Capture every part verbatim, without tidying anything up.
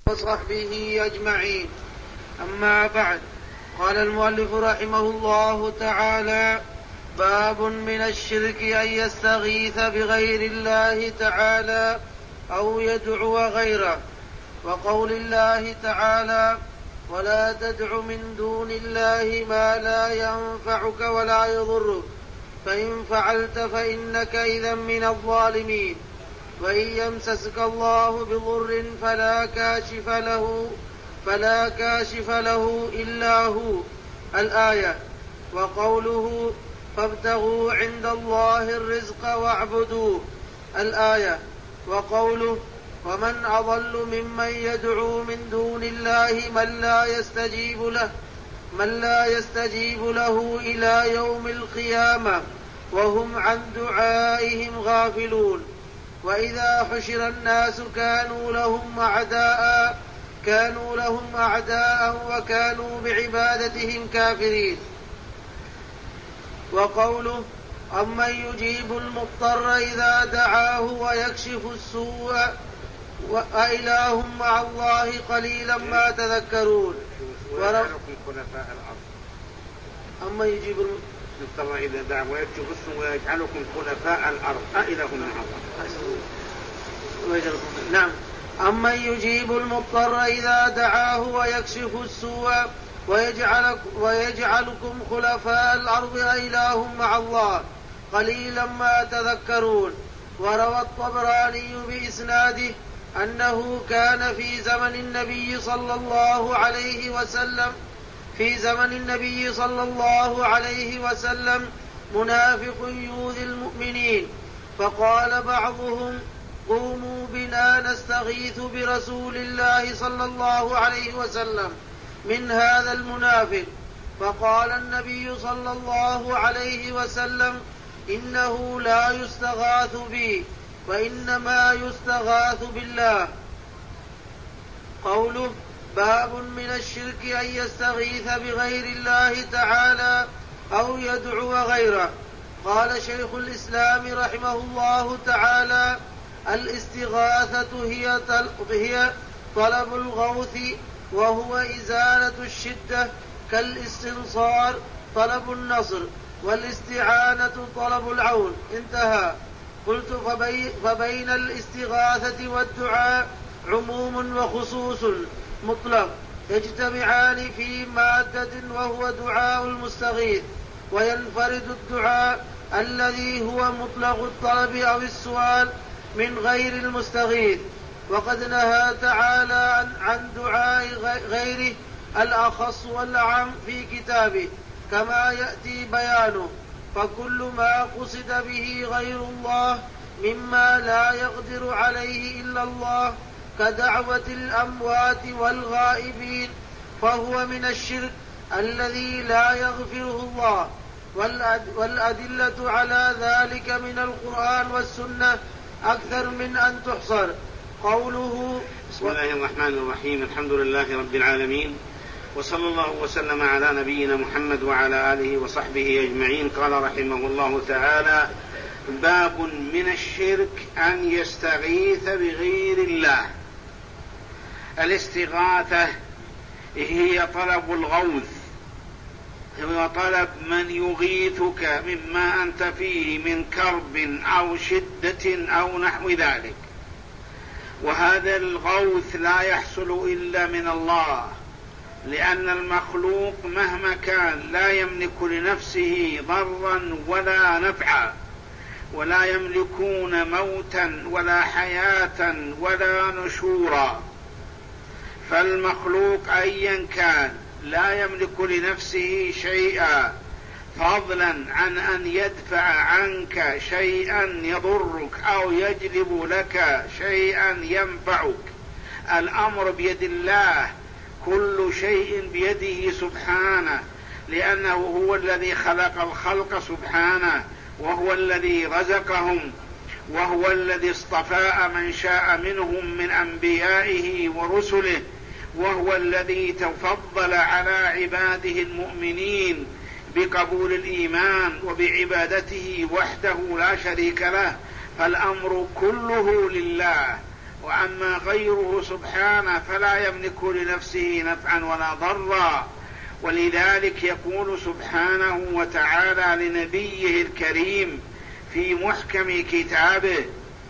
وصحبه أجمعين. أما بعد، قال المؤلف رحمه الله تعالى: باب من الشرك أن يستغيث بغير الله تعالى أو يدعو غيره. وقول الله تعالى: ولا تدع من دون الله ما لا ينفعك ولا يضرك فإن فعلت فإنك إذا من الظالمين. وإن يمسسك الله بضر فلا كاشف له فلا كاشف له إلا هو. الآية. وقوله: فابتغوا عند الله الرزق واعبدوه. الآية. وقوله: ومن أضل ممن يدعو من دون الله من لا يستجيب له من لا يستجيب له إلى يوم القيامة وهم عن دعائهم غافلون. وإذا حشر الناس كانوا لهم أعداء كانوا لهم أعداء وكانوا بعبادتهم كافرين. وقوله: أمن يجيب المضطر إذا دعاه ويكشف السوء وإله مع الله قليلا ما تذكرون. ويجعلكم خلفاء الأرض. أمن يجيب المضطر إذا دعاه ويكشف السوء ويجعلكم خلفاء الأرض أإله مع الله. نعم. أمن يجيب المضطر إذا دعاه ويكشف السوء ويجعلك ويجعلكم خلفاء الأرض أإله مع الله قليلا ما تذكرون. وروى الطبراني بإسناده أنه كان في زمن النبي صلى الله عليه وسلم في زمن النبي صلى الله عليه وسلم منافق يؤذي المؤمنين، فقال بعضهم: قوموا بنا نستغيث برسول الله صلى الله عليه وسلم من هذا المنافق. فقال النبي صلى الله عليه وسلم: إنه لا يستغاث بي وإنما يستغاث بالله. قوله: باب من الشرك أن يستغيث بغير الله تعالى أو يدعو غيره. قال شيخ الإسلام رحمه الله تعالى: الاستغاثة هي هي طلب الغوث وهو إزالة الشدة، كالاستنصار طلب النصر، والاستعانة طلب العون. انتهى. قلت: فبي فبين الاستغاثة والدعاء عموم وخصوص مطلق يجتمعان في مادة وهو دعاء المستغيث، وينفرد الدعاء الذي هو مطلق الطلب أو السؤال من غير المستغيث. وقد نهى تعالى عن دعاء غيره الأخص والأعم في كتابه كما يأتي بيانه. فكل ما قصد به غير الله مما لا يقدر عليه إلا الله كدعوة الأموات والغائبين فهو من الشرك الذي لا يغفره الله. والأدلة على ذلك من القرآن والسنة أكثر من أن تحصر. قوله: بسم الله الرحمن الرحيم. الحمد لله رب العالمين، وصلى الله وسلم على نبينا محمد وعلى آله وصحبه أجمعين. قال رحمه الله تعالى: باب من الشرك أن يستغيث بغير الله. الاستغاثة هي طلب الغوث، هو طلب من يغيثك مما أنت فيه من كرب أو شدة أو نحو ذلك. وهذا الغوث لا يحصل إلا من الله، لأن المخلوق مهما كان لا يملك لنفسه ضرا ولا نفعا، ولا يملكون موتا ولا حياة ولا نشورا. فالمخلوق أيا كان لا يملك لنفسه شيئا، فضلا عن أن يدفع عنك شيئا يضرك أو يجلب لك شيئا ينفعك. الأمر بيد الله، كل شيء بيده سبحانه، لأنه هو الذي خلق الخلق سبحانه، وهو الذي رزقهم، وهو الذي اصطفى من شاء منهم من أنبيائه ورسله، وهو الذي تفضل على عباده المؤمنين بقبول الإيمان وبعبادته وحده لا شريك له. فالأمر كله لله، وأما غيره سبحانه فلا يملك لنفسه نفعا ولا ضرا. ولذلك يقول سبحانه وتعالى لنبيه الكريم في محكم كتابه: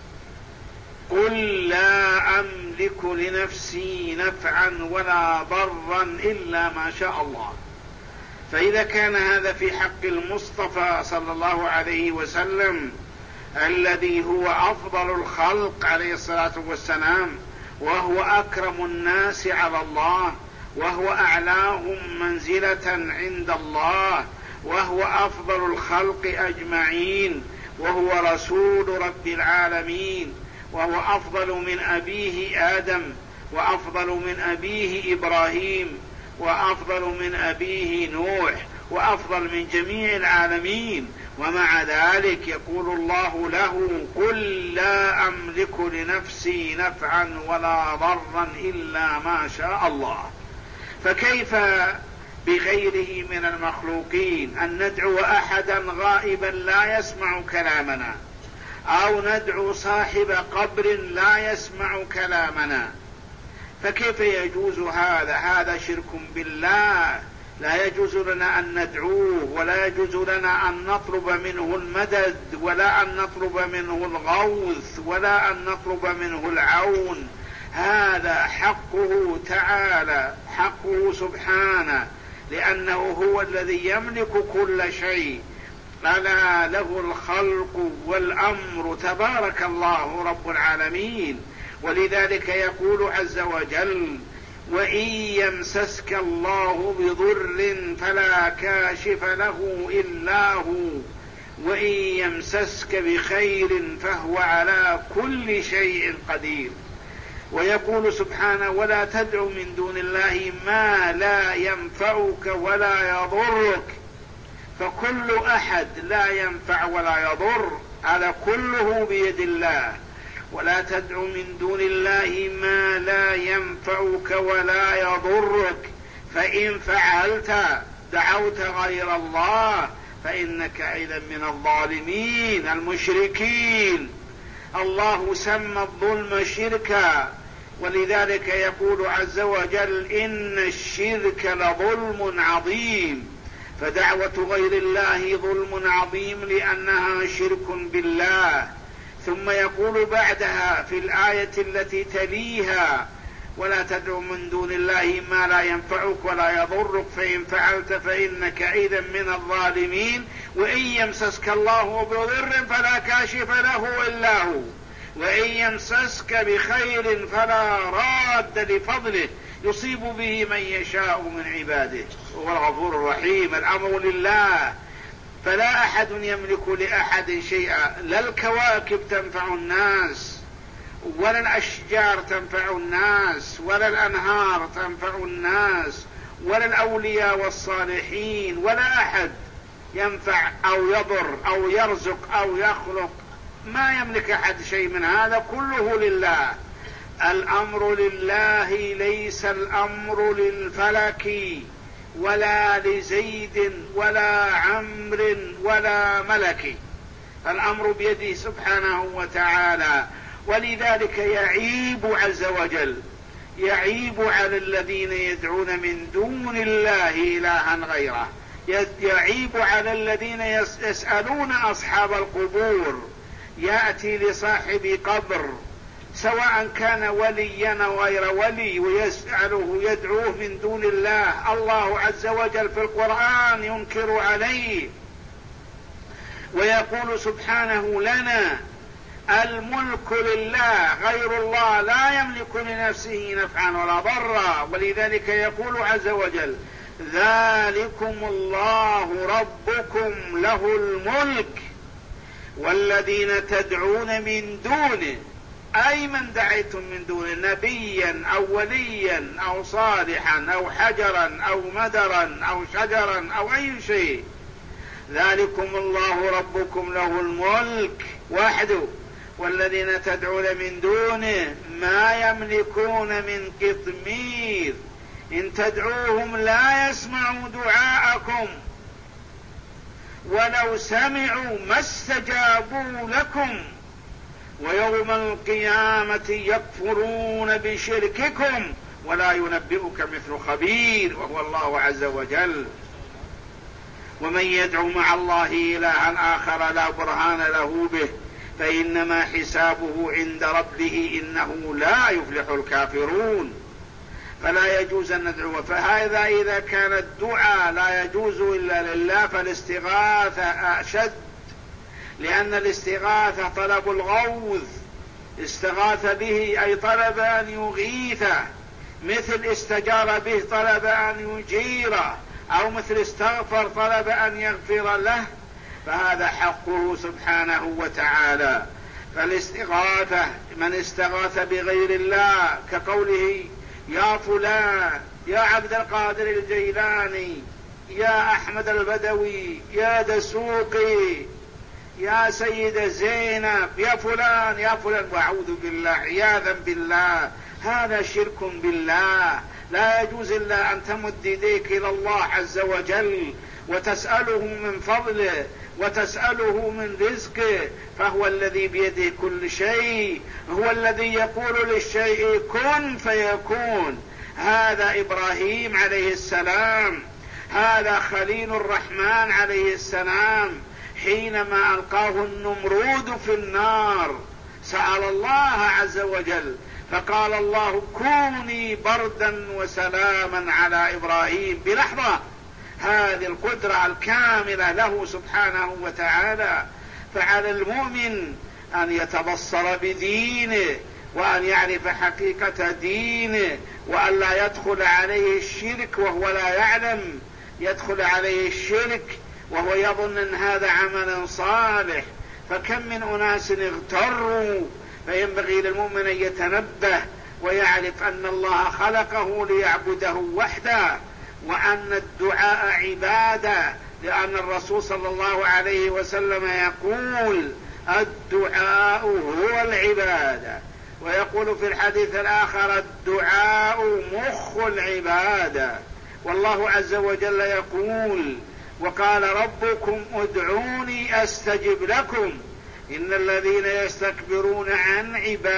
قل لا أملك لنفسي نفعا ولا ضرا إلا ما شاء الله. فإذا كان هذا في حق المصطفى صلى الله عليه وسلم الذي هو أفضل الخلق عليه الصلاة والسلام، وهو أكرم الناس على الله، وهو أعلاهم منزلة عند الله، وهو أفضل الخلق أجمعين، وهو رسول رب العالمين، وهو أفضل من أبيه آدم، وأفضل من أبيه إبراهيم، وأفضل من أبيه نوح، وأفضل من جميع العالمين. ومع ذلك يقول الله له: قل لا أملك لنفسي نفعا ولا ضرا إلا ما شاء الله. فكيف بغيره من المخلوقين أن ندعو أحدا غائبا لا يسمع كلامنا، أو ندعو صاحب قبر لا يسمع كلامنا؟ فكيف يجوز هذا؟ هذا شرك بالله. لا يجوز لنا أن ندعوه، ولا يجوز لنا أن نطلب منه المدد، ولا أن نطلب منه الغوث، ولا أن نطلب منه العون. هذا حقه تعالى، حقه سبحانه، لأنه هو الذي يملك كل شيء. ألا له الخلق والأمر، تبارك الله رب العالمين. ولذلك يقول عز وجل: وإن يمسسك الله بضر فلا كاشف له إلا هو، وإن يمسسك بخير فهو على كل شيء قدير. ويقول سبحانه: ولا تدع من دون الله ما لا ينفعك ولا يضرك. فكل أحد لا ينفع ولا يضر، هذا كله بيد الله. ولا تدع من دون الله ما لا ينفعك ولا يضرك، فإن فعلت دعوت غير الله فإنك إذا من الظالمين المشركين. الله سمى الظلم شركا، ولذلك يقول عز وجل: إن الشرك لظلم عظيم. فدعوة غير الله ظلم عظيم لأنها شرك بالله. ثم يقول بعدها في الآية التي تليها: ولا تدع من دون الله ما لا ينفعك ولا يضرك، فإن فعلت فإنك إذا من الظالمين. وإن يمسسك الله بضر فلا كاشف له إلا هو، وإن يمسسك بخير فلا راد لفضله يصيب به من يشاء من عباده، وهو الغفور الرحيم. الأمر لله، فلا أحد يملك لأحد شيئا. لا الكواكب تنفع الناس، ولا الأشجار تنفع الناس، ولا الأنهار تنفع الناس، ولا الأولياء والصالحين، ولا أحد ينفع أو يضر أو يرزق أو يخلق. ما يملك أحد شيء من هذا، كله لله. الأمر لله، ليس الأمر للفلك ولا لزيد ولا عمرو ولا ملك. الأمر بيده سبحانه وتعالى. ولذلك يعيب عز وجل، يعيب على الذين يدعون من دون الله إلها غيره، يعيب على الذين يسألون أصحاب القبور. يأتي لصاحب قبر سواء كان وليا أو غير ولي ويسأله، يدعوه من دون الله. الله عز وجل في القرآن ينكر عليه ويقول سبحانه: لنا الملك لله، غير الله لا يملك لنفسه نفعا ولا ضرا. ولذلك يقول عز وجل: ذلكم الله ربكم له الملك والذين تدعون من دونه، أي من دعيتم من دونه، نبيا أو وليا أو صالحا أو حجرا أو مدرا أو شجرا أو أي شيء. ذلكم الله ربكم له الملك وحده، والذين تدعون من دونه ما يملكون من قطمير، إن تدعوهم لا يسمعوا دعاءكم ولو سمعوا ما استجابوا لكم ويوم القيامة يكفرون بشرككم ولا ينبئك مثل خبير وهو الله عز وجل. ومن يدعو مع الله إلها آخر لا برهان له به فإنما حسابه عند ربه إنه لا يفلح الكافرون. فلا يجوز أن ندعو. فهذا إذا كان الدعاء لا يجوز إلا لله فالاستغاثة أشد، لأن الاستغاثة طلب الغوث، استغاث به أي طلب أن يغيثه، مثل استجار به طلب أن يجيره، أو مثل استغفر طلب أن يغفر له، فهذا حقه سبحانه وتعالى. فالاستغاثة من استغاث بغير الله كقوله يا فلان، يا عبد القادر الجيلاني، يا أحمد البدوي، يا دسوقي، يا سيد زينب، يا فلان يا فلان، وأعوذ بالله عياذا بالله، هذا شرك بالله. لا يجوز إلا أن تمد يديك إلى الله عز وجل وتسأله من فضله وتسأله من رزقه، فهو الذي بيده كل شيء، هو الذي يقول للشيء كن فيكون. هذا إبراهيم عليه السلام، هذا خليل الرحمن عليه السلام حينما ألقاه النمرود في النار سأل الله عز وجل فقال الله كوني بردا وسلاما على إبراهيم بلحظة. هذه القدرة الكاملة له سبحانه وتعالى. فعلى المؤمن أن يتبصر بدينه وأن يعرف حقيقة دينه، وأن لا يدخل عليه الشرك وهو لا يعلم، يدخل عليه الشرك وهو يظن أن هذا عمل صالح. فكم من أناس اغتروا. فينبغي للمؤمن أن يتنبه ويعرف أن الله خلقه ليعبده وحده، وأن الدعاء عبادة، لأن الرسول صلى الله عليه وسلم يقول الدعاء هو العبادة، ويقول في الحديث الآخر الدعاء مخ العبادة. والله عز وجل يقول وقال ربكم ادعوني أستجب لكم إن الذين يستكبرون عن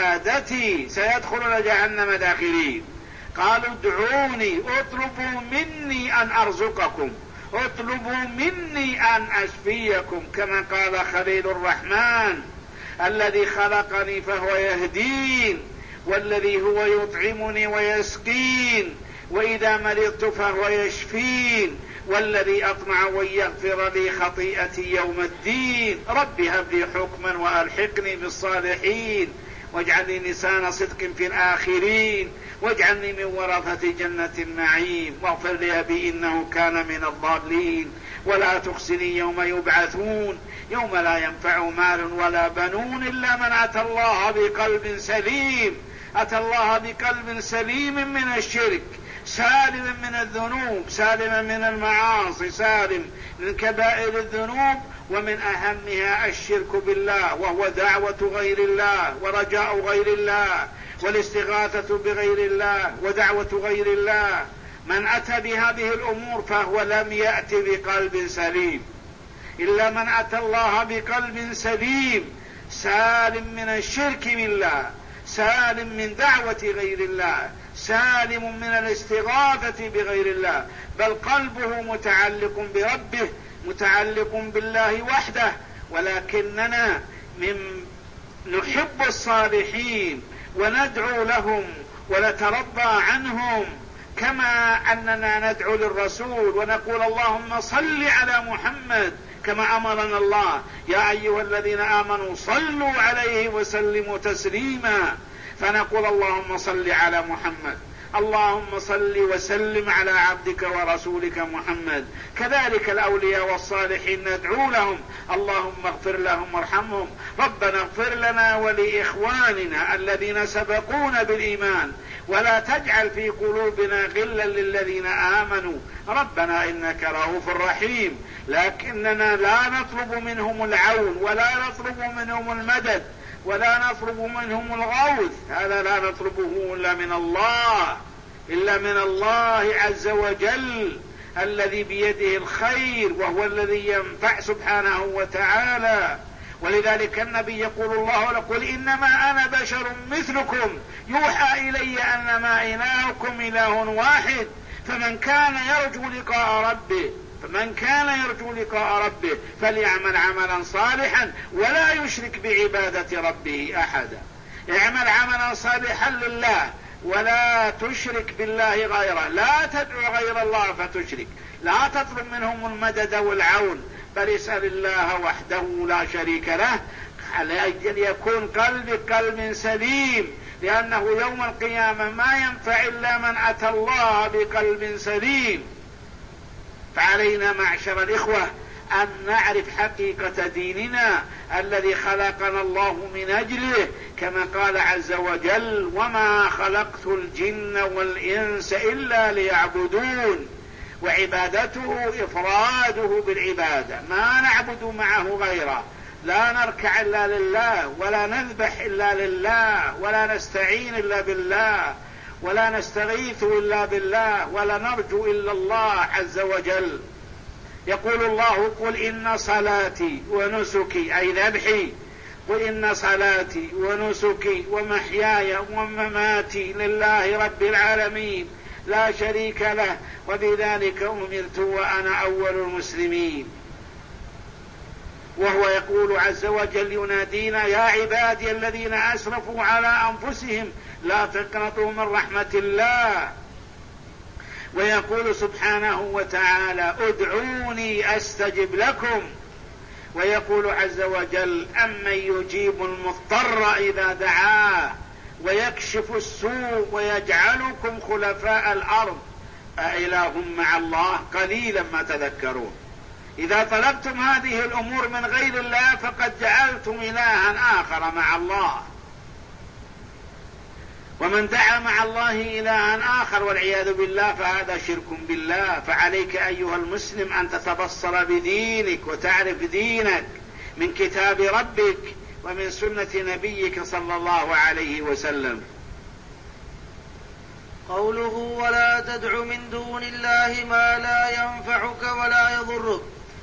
عبادتي سيدخلون جهنم داخلين. قالوا ادعوني، اطلبوا مني أن أرزقكم، اطلبوا مني أن أشفيكم، كما قال خليل الرحمن الذي خلقني فهو يهدين، والذي هو يطعمني ويسقين، وإذا مرضت فهو يشفين، والذي أطمع وأن يغفر لي خطيئتي يوم الدين. رب هب لي حكما وألحقني بالصالحين واجعلني لسان صدق في الآخرين واجعلني من ورثة جنة النعيم واغفر لي أبي إنه كان من الضالين ولا تخزني يوم يبعثون يوم لا ينفع مال ولا بنون إلا من أتى الله بقلب سليم. أتى الله بقلب سليم من الشرك، سالم من الذنوب، سالم من المعاصي، سالم من كبائر الذنوب، ومن أهمها الشرك بالله، وهو دعوة غير الله ورجاء غير الله والاستغاثة بغير الله ودعوة غير الله. من أتى بهذه الأمور فهو لم يأت بقلب سليم، إلا من أتى الله بقلب سليم سالم من الشرك بالله، سالم من دعوة غير الله، سالم من الاستغاثة بغير الله، بل قلبه متعلق بربه، متعلق بالله وحده. ولكننا من نحب الصالحين وندعو لهم ونترضى عنهم، كما أننا ندعو للرسول ونقول اللهم صل على محمد كما أمرنا الله يا أيها الذين آمنوا صلوا عليه وسلموا تسليما، فنقول اللهم صل على محمد، اللهم صل وسلم على عبدك ورسولك محمد. كذلك الأولياء والصالحين ندعو لهم اللهم اغفر لهم وارحمهم، ربنا اغفر لنا ولإخواننا الذين سبقونا بالإيمان ولا تجعل في قلوبنا غلا للذين آمنوا ربنا إنك رؤوف رحيم. لكننا لا نطلب منهم العون ولا نطلب منهم المدد ولا نطلب منهم الغوث، هذا لا نطلبه إلا من الله، إلا من الله عز وجل الذي بيده الخير وهو الذي ينفع سبحانه وتعالى. ولذلك النبي يقول الله قل إنما أنا بشر مثلكم يوحى إلي أنما إلهكم إله واحد فمن كان يرجو لقاء ربه فمن كان يرجو لقاء ربه فليعمل عملا صالحا ولا يشرك بعبادة ربه أحدا. اعمل عملا صالحا لله ولا تشرك بالله غيره، لا تدعو غير الله فتشرك، لا تطلب منهم المدد والعون، بل اسأل الله وحده لا شريك له على أجل يكون قلبك قلب سليم، لأنه يوم القيامة ما ينفع إلا من أتى الله بقلب سليم. فعلينا معشر الإخوة أن نعرف حقيقة ديننا الذي خلقنا الله من أجله، كما قال عز وجل وما خلقت الجن والإنس إلا ليعبدون، وعبادته إفراده بالعبادة، ما نعبد معه غيره، لا نركع إلا لله ولا نذبح إلا لله ولا نستعين إلا بالله ولا نستغيث إلا بالله ولا نرجو إلا الله عز وجل. يقول الله قل إن صلاتي ونسكي أي ذبحي، قل إن صلاتي ونسكي ومحياي ومماتي لله رب العالمين لا شريك له وبذلك أمرت وأنا أول المسلمين. وهو يقول عز وجل ينادينا يا عبادي الذين أسرفوا على أنفسهم لا تقنطوا من رحمة الله. ويقول سبحانه وتعالى ادعوني أستجب لكم. ويقول عز وجل أمن يجيب المضطر إذا دعاه ويكشف السوء ويجعلكم خلفاء الأرض أإله مع الله قليلا ما تذكرون. إذا طلبتم هذه الأمور من غير الله فقد جعلتم إلها آخر مع الله، ومن دعا مع الله إلها آخر والعياذ بالله فهذا شرك بالله. فعليك أيها المسلم أن تتبصر بدينك وتعرف دينك من كتاب ربك ومن سنة نبيك صلى الله عليه وسلم. قوله ولا تدع من دون الله ما لا ينفعك ولا يضرك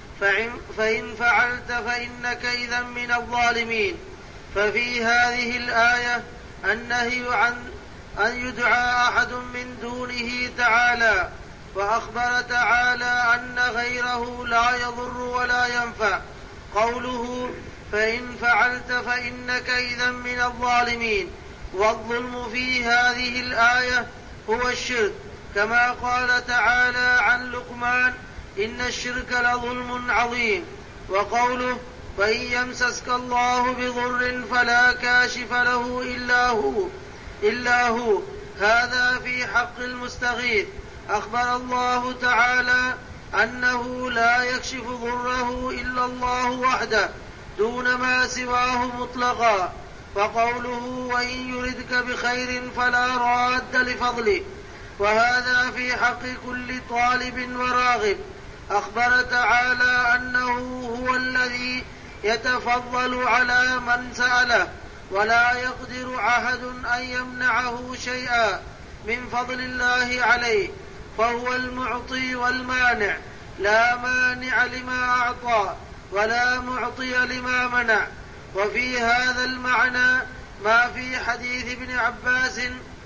فإن فعلت فإنك إذا من الظالمين. ففي هذه الآية النهي عن أن يدعى أحد من دونه تعالى، وأخبر تعالى أن غيره لا يضر ولا ينفع. قوله فإن فعلت فإنك إذا من الظالمين، والظلم في هذه الآية هو الشرك، كما قال تعالى عن لقمان إن الشرك لظلم عظيم. وقوله فإن يمسسك الله بضر فلا كاشف له إلا هو إلا هو هذا في حق المستغيث. أخبر الله تعالى أنه لا يكشف ضره إلا الله وحده دون ما سواه مطلقا. وقوله وإن يردك بخير فلا راد لفضله، وهذا في حق كل طالب وراغب. أخبر تعالى أنه هو الذي يتفضل على من سأله، ولا يقدر أحد أن يمنعه شيئا من فضل الله عليه، فهو المعطي والمانع، لا مانع لما أعطى ولا معطي لما منع. وفي هذا المعنى ما في حديث ابن عباس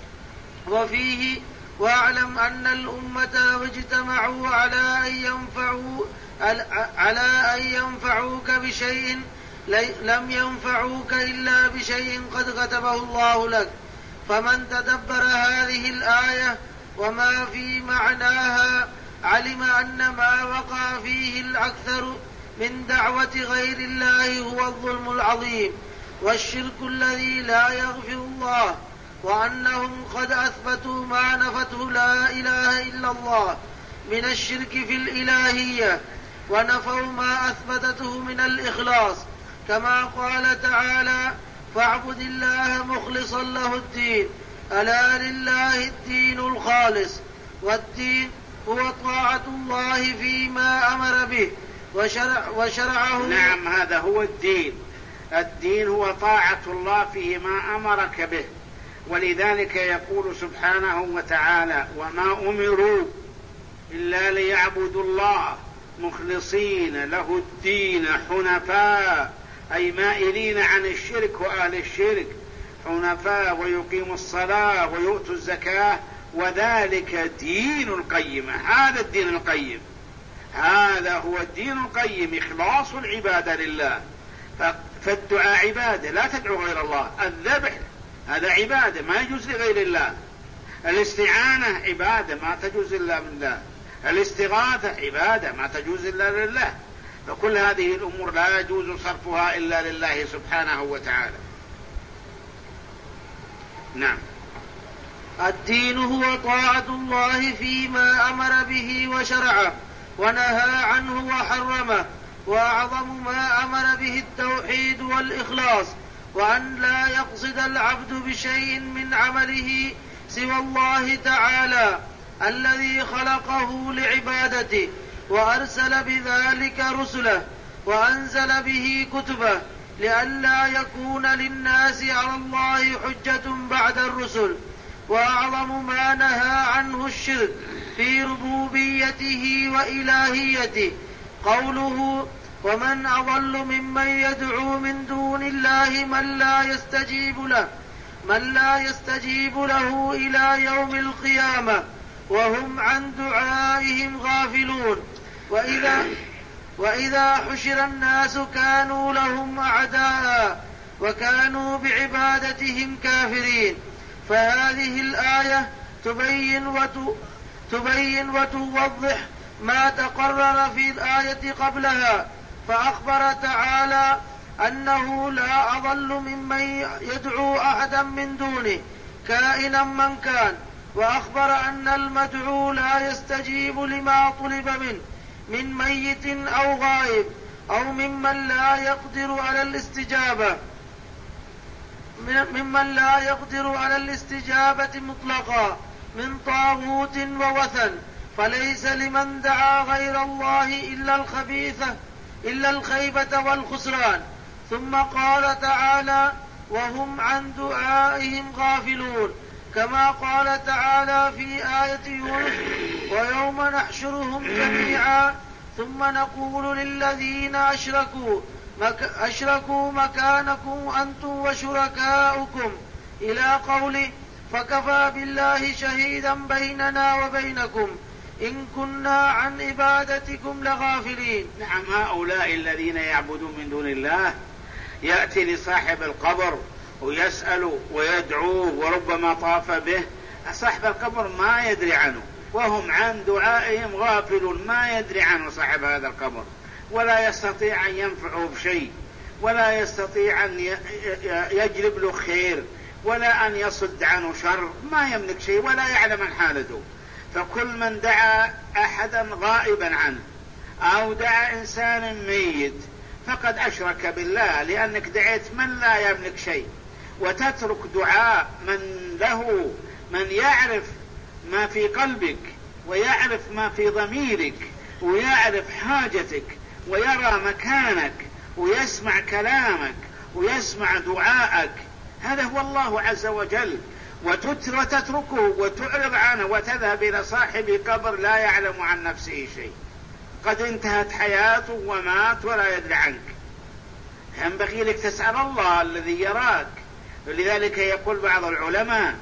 وفيه واعلم أن الأمة لو اجتمعوا على أن ينفعوا على أن ينفعوك بشيء لم ينفعوك إلا بشيء قد كتبه الله لك. فمن تدبر هذه الآية وما في معناها علم أن ما وقع فيه الأكثر من دعوة غير الله هو الظلم العظيم والشرك الذي لا يغفر الله، وأنهم قد أثبتوا ما نفته لا إله إلا الله من الشرك في الإلهية، ونفوا ما أثبتته من الإخلاص، كما قال تعالى فاعبد الله مخلصا له الدين ألا لله الدين الخالص. والدين هو طاعة الله فيما أمر به وشرع وشرعه. نعم هذا هو الدين. الدين هو طاعة الله فيما أمرك به، ولذلك يقول سبحانه وتعالى وما أمروا إلا ليعبدوا الله مخلصين له الدين حنفاء أي مائلين عن الشرك وأهل الشرك، حنفاء ويقيموا الصلاة ويؤتوا الزكاة، وذلك دين القيم. هذا الدين القيم، هذا هو الدين القيم، إخلاص العبادة لله. فالدعاء عبادة، لا تدعو غير الله. الذبح هذا عبادة ما يجوز لغير الله. الاستعانة عبادة ما تجوز إلا من الله. الاستغاثة عبادة ما تجوز إلا لله. فكل هذه الأمور لا يجوز صرفها إلا لله سبحانه وتعالى. نعم. الدين هو طاعة الله فيما أمر به وشرعه ونهى عنه وحرمه، وأعظم ما أمر به التوحيد والإخلاص، وأن لا يقصد العبد بشيء من عمله سوى الله تعالى الذي خلقه لعبادته، وأرسل بذلك رسله وأنزل به كتبه، لئلا يكون للناس على الله حجة بعد الرسل. وأعظم ما نهى عنه الشرك في ربوبيته وإلهيته قوله: ومن أضل ممن يدعو من دون الله من لا يستجيب له من لا يستجيب له إلى يوم القيامة وهم عن دعائهم غافلون. وإذا, وإذا حشر الناس كانوا لهم أعداء وكانوا بعبادتهم كافرين. فهذه الآية تبين, وت... تبين وتوضح ما تقرر في الآية قبلها، فأخبر تعالى أنه لا أضل ممن يدعو أحدا من دونه كائنا من كان، وأخبر أن المدعو لا يستجيب لما طلب منه من ميت أو غائب أو ممن لا يقدر على الاستجابة ممن لا يقدر على الاستجابة مطلقا من طاغوت ووثن. فليس لمن دعا غير الله إلا الخبيثة إلا الخيبة والخسران. ثم قال تعالى: وهم عن دعائهم غافلون، كما قال تعالى في آية يونس: ويوم نحشرهم جميعا ثم نقول للذين أشركوا مك أشركوا مكانكم أنتم وشركاؤكم إلى قوله: فكفى بالله شهيدا بيننا وبينكم إن كنا عن عبادتكم لغافلين. نعم، هؤلاء الذين يعبدون من دون الله يأتي لصاحب القبر ويسأل ويدعوه وربما طاف به، صاحب القبر ما يدري عنه، وهم عن دعائهم غافلون، ما يدري عنه صاحب هذا القبر، ولا يستطيع أن ينفعه بشيء، ولا يستطيع أن يجلب له خير، ولا أن يصد عنه شر، ما يملك شيء ولا يعلم عن حالته. فكل من دعا أحدا غائبا عنه أو دعا إنسانا ميت فقد أشرك بالله، لأنك دعيت من لا يملك شيء، وتترك دعاء من له من يعرف ما في قلبك ويعرف ما في ضميرك ويعرف حاجتك ويرى مكانك ويسمع كلامك ويسمع دعاءك. هذا هو الله عز وجل، وتتركه وتعرض عنه وتذهب إلى صاحب قبر لا يعلم عن نفسه شيء، قد انتهت حياته ومات ولا يدري عنك. ينبغي لك تسأل الله الذي يراك. ولذلك يقول بعض العلماء: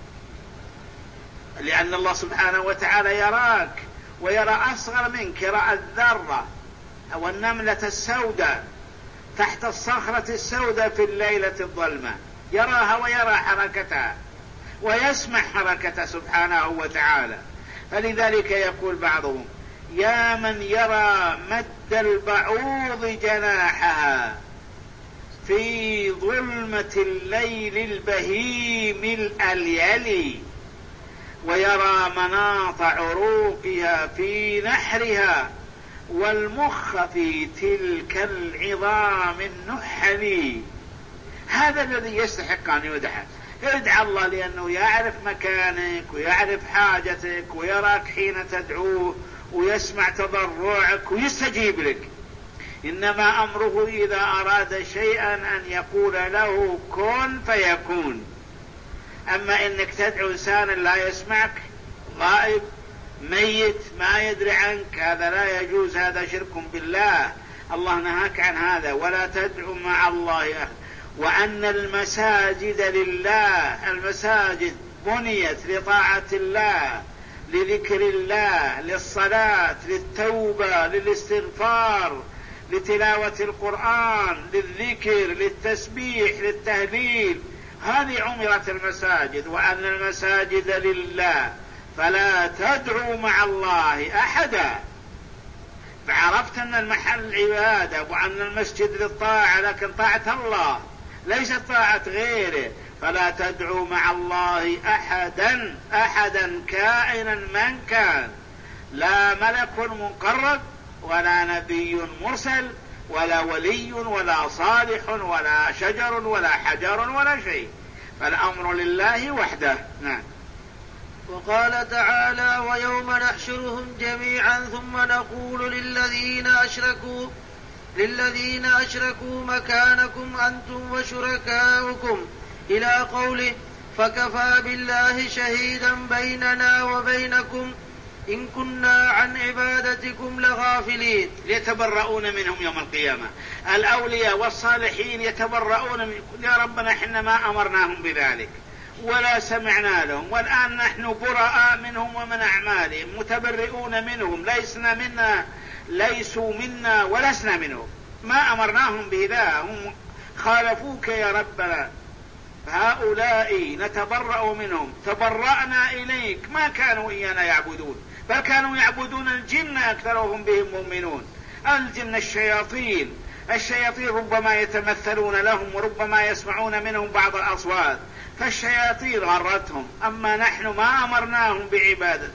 لأن الله سبحانه وتعالى يراك ويرى أصغر منك، يرى الذرة أو النملة السوداء تحت الصخرة السوداء في الليلة الظلمة، يراها ويرى حركتها ويسمع حركته سبحانه وتعالى. فلذلك يقول بعضهم: يا من يرى مد البعوض جناحها في ظلمة الليل البهيم الأليل، ويرى مناط عروقها في نحرها، والمخ في تلك العظام النحل. هذا الذي يستحق أن يدعى. يدعى الله لأنه يعرف مكانك ويعرف حاجتك ويراك حين تدعوه ويسمع تضرعك ويستجيب لك. إنما أمره إذا أراد شيئا أن يقول له كن فيكون. أما إنك تدعو إنسانا لا يسمعك، غائب ميت ما يدري عنك، هذا لا يجوز، هذا شرك بالله. الله نهاك عن هذا، ولا تدعو مع الله أحد، وأن المساجد لله، المساجد بنيت لطاعة الله، لذكر الله، للصلاة، للتوبة، للاستغفار، لتلاوة القرآن، للذكر، للتسبيح، للتهليل، هذه عمرت المساجد. وأن المساجد لله فلا تدعوا مع الله أحدا. فعرفت أن المحل عبادة، وأن المسجد للطاعة، لكن طاعة الله ليست طاعة غيره. فلا تدعوا مع الله أحدا، أحدا كائنا من كان، لا ملك مقرب ولا نبي مرسل ولا ولي ولا صالح ولا شجر ولا حجر ولا شيء، فالأمر لله وحده. نعم. وقال تعالى: ويوم نحشرهم جميعا ثم نقول للذين أشركوا للذين أشركوا مكانكم أنتم وشركاؤكم إلى قوله: فكفى بالله شهيدا بيننا وبينكم إن كنا عن عبادتكم لغافلين. يتبرؤون منهم يوم القيامة، الأولياء والصالحين يتبرؤون من، يا ربنا إحنا ما أمرناهم بذلك ولا سمعنا لهم، والآن نحن براء منهم ومن أعمالهم، متبرئون منهم، ليسنا منا ليسوا منا ولسنا منهم، ما أمرناهم بذا، هم خالفوك يا ربنا. هؤلاء نتبرأ منهم، تبرأنا إليك، ما كانوا إيانا يعبدون، بل كانوا يعبدون الجن أكثرهم بهم مؤمنون. الجن الشياطين الشياطين ربما يتمثلون لهم وربما يسمعون منهم بعض الأصوات، فالشياطين غرتهم. أما نحن ما أمرناهم بعبادة،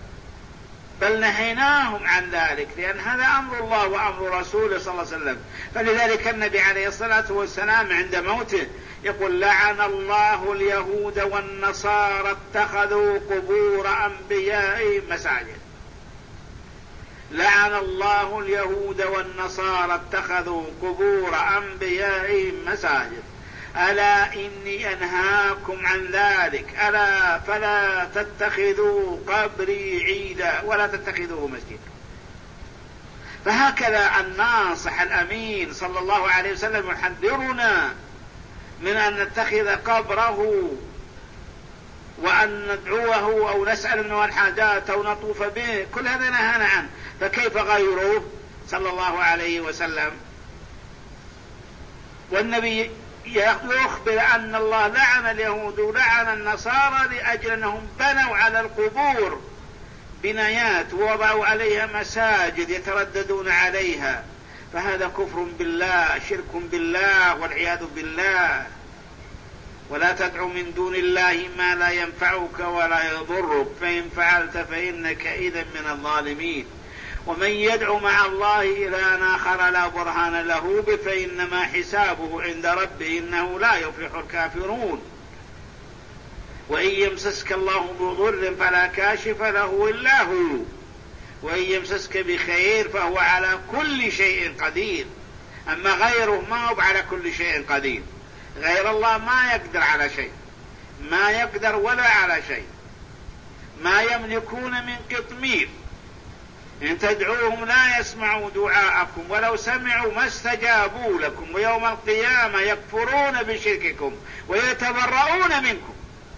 بل نهيناهم عن ذلك، لأن هذا أمر الله وأمر رسوله صلى الله عليه وسلم. فلذلك النبي عليه الصلاة والسلام عند موته يقول: لعن الله اليهود والنصارى اتخذوا قبور أنبيائهم مساجد. لعن الله اليهود والنصارى اتخذوا قبور أنبيائهم مساجد. ألا إني أنهاكم عن ذلك، ألا فلا تتخذوا قبري عيدا ولا تتخذوه مسجدا. فهكذا الناصح الأمين صلى الله عليه وسلم يحذرنا من أن نتخذ قبره وأن ندعوه أو نسأل منه الحاجات أو نطوف به، كل هذا نهانا عنه، فكيف غيره صلى الله عليه وسلم؟ والنبي يخبر أن الله لعن اليهود ولعن النصارى لأجل أنهم بنوا على القبور بنايات ووضعوا عليها مساجد يترددون عليها، فهذا كفر بالله، شرك بالله والعياذ بالله. ولا تدع من دون الله ما لا ينفعك ولا يضرك، فإن فعلت فإنك إذا من الظالمين. ومن يدعو مع الله إلها آخر لا برهان له به فإنما حسابه عند ربه إنه لا يفلح الكافرون. وإن يمسسك الله بضر فلا كاشف له إلا هو، وإن يمسسك بخير فهو على كل شيء قدير. أما غيره ما هو على كل شيء قدير، غير الله ما يقدر على شيء، ما يقدر ولا على شيء، ما يملكون من قطمير. إن تدعوهم لا يسمعوا دعاءكم ولو سمعوا ما استجابوا لكم، ويوم القيامة يكفرون بشرككم ويتبرؤون منكم.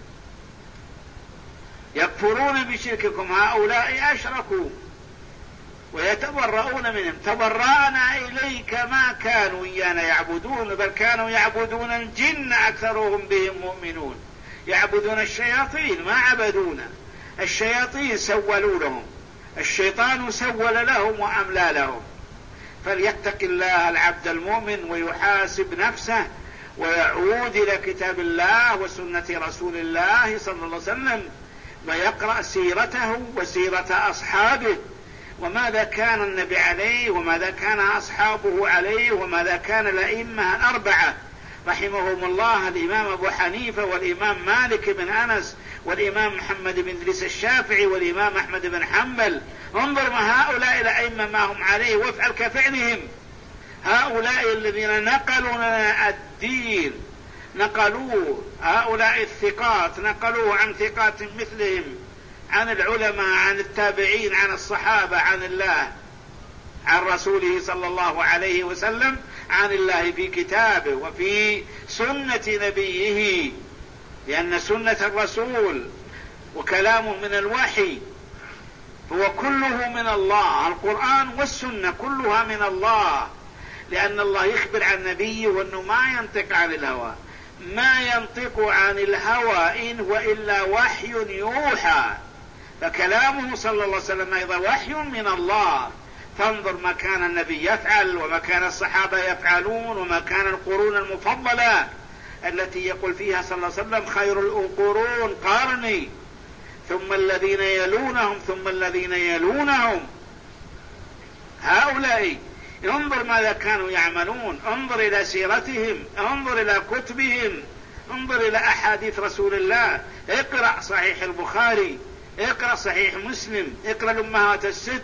يكفرون بشرككم، هؤلاء أشركوا ويتبرؤون منهم. تبرأنا إليك ما كانوا إيانا يعبدون، بل كانوا يعبدون الجن أكثرهم بهم مؤمنون، يعبدون الشياطين ما عبدونا. الشياطين سولوا لهم، الشيطان سول لهم وأملى لهم. فليتق الله العبد المؤمن ويحاسب نفسه ويعود إلى كتاب الله وسنة رسول الله صلى الله عليه وسلم، ويقرأ سيرته وسيرة أصحابه، وماذا كان النبي عليه وماذا كان أصحابه عليه وماذا كان الأئمة الأربعة رحمهم الله، الإمام أبو حنيفة والإمام مالك بن أنس والإمام محمد بن إدريس الشافعي والإمام أحمد بن حنبل. انظر ما هؤلاء الأئمة ما هم عليه وافعل كفعلهم. هؤلاء الذين نقلوا لنا الدين نقلوه، هؤلاء الثقات نقلوه عن ثقات مثلهم، عن العلماء، عن التابعين، عن الصحابة، عن الله. عن رسوله صلى الله عليه وسلم عن الله في كتابه وفي سنة نبيه، لأن سنة الرسول وكلامه من الوحي، هو كله من الله، القرآن والسنة كلها من الله، لأن الله يخبر عن نبيه وأنه ما ينطق عن الهوى، ما ينطق عن الهوى إن هو إلا وحي يوحى، فكلامه صلى الله عليه وسلم أيضا وحي من الله. فانظر ما كان النبي يفعل وما كان الصحابة يفعلون وما كان القرون المفضلة التي يقول فيها صلى الله عليه وسلم خير القرون قرني ثم الذين يلونهم ثم الذين يلونهم. هؤلاء انظر ماذا كانوا يعملون، انظر إلى سيرتهم، انظر إلى كتبهم، انظر إلى أحاديث رسول الله، اقرأ صحيح البخاري، اقرأ صحيح مسلم، اقرأ الأمهات الست،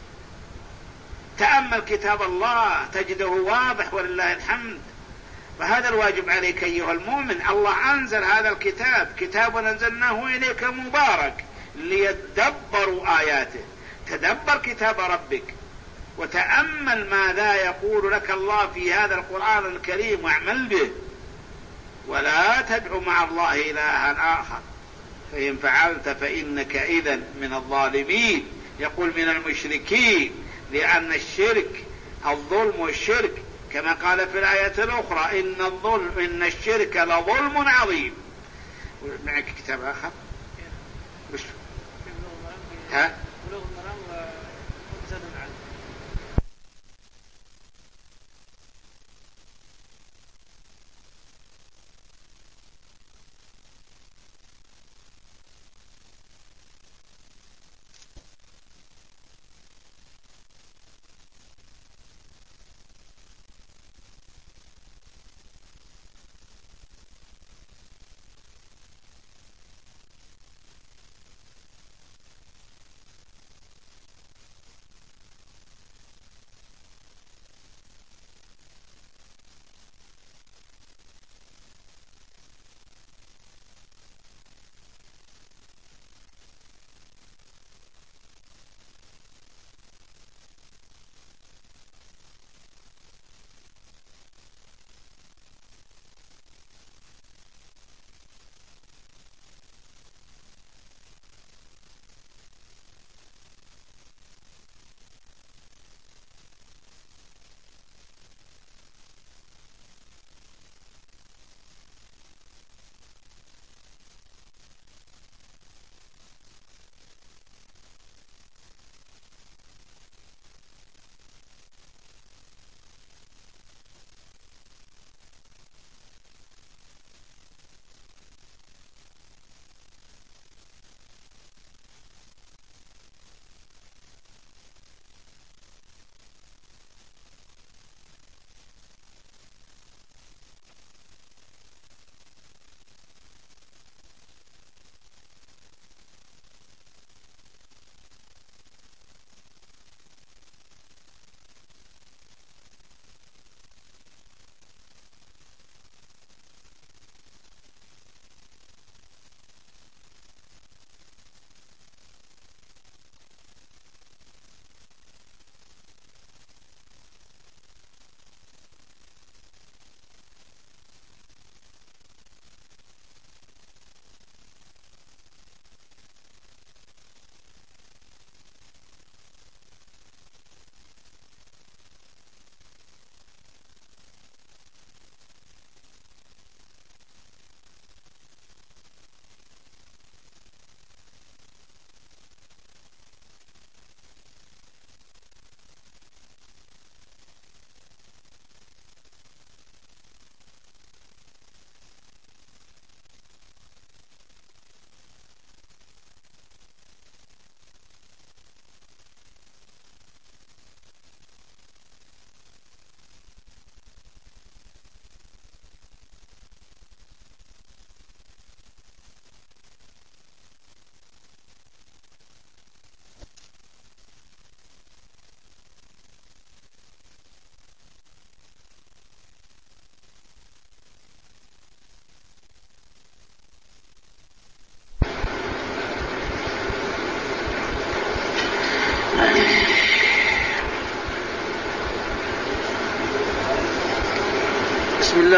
تأمل كتاب الله تجده واضح ولله الحمد. فهذا الواجب عليك أيها المؤمن. الله أنزل هذا الكتاب، كتاب أنزلناه إليك مبارك ليدبروا آياته. تدبر كتاب ربك وتأمل ماذا يقول لك الله في هذا القرآن الكريم واعمل به، ولا تدع مع الله إلها آخر، فإن فعلت فإنك إذن من الظالمين. يقول من المشركين، لأن الشرك الظلم والشرك كما قال في الآية الأخرى إن الظلم إن الشرك لظلم عظيم. معك كتاب آخر؟ وش؟ ها؟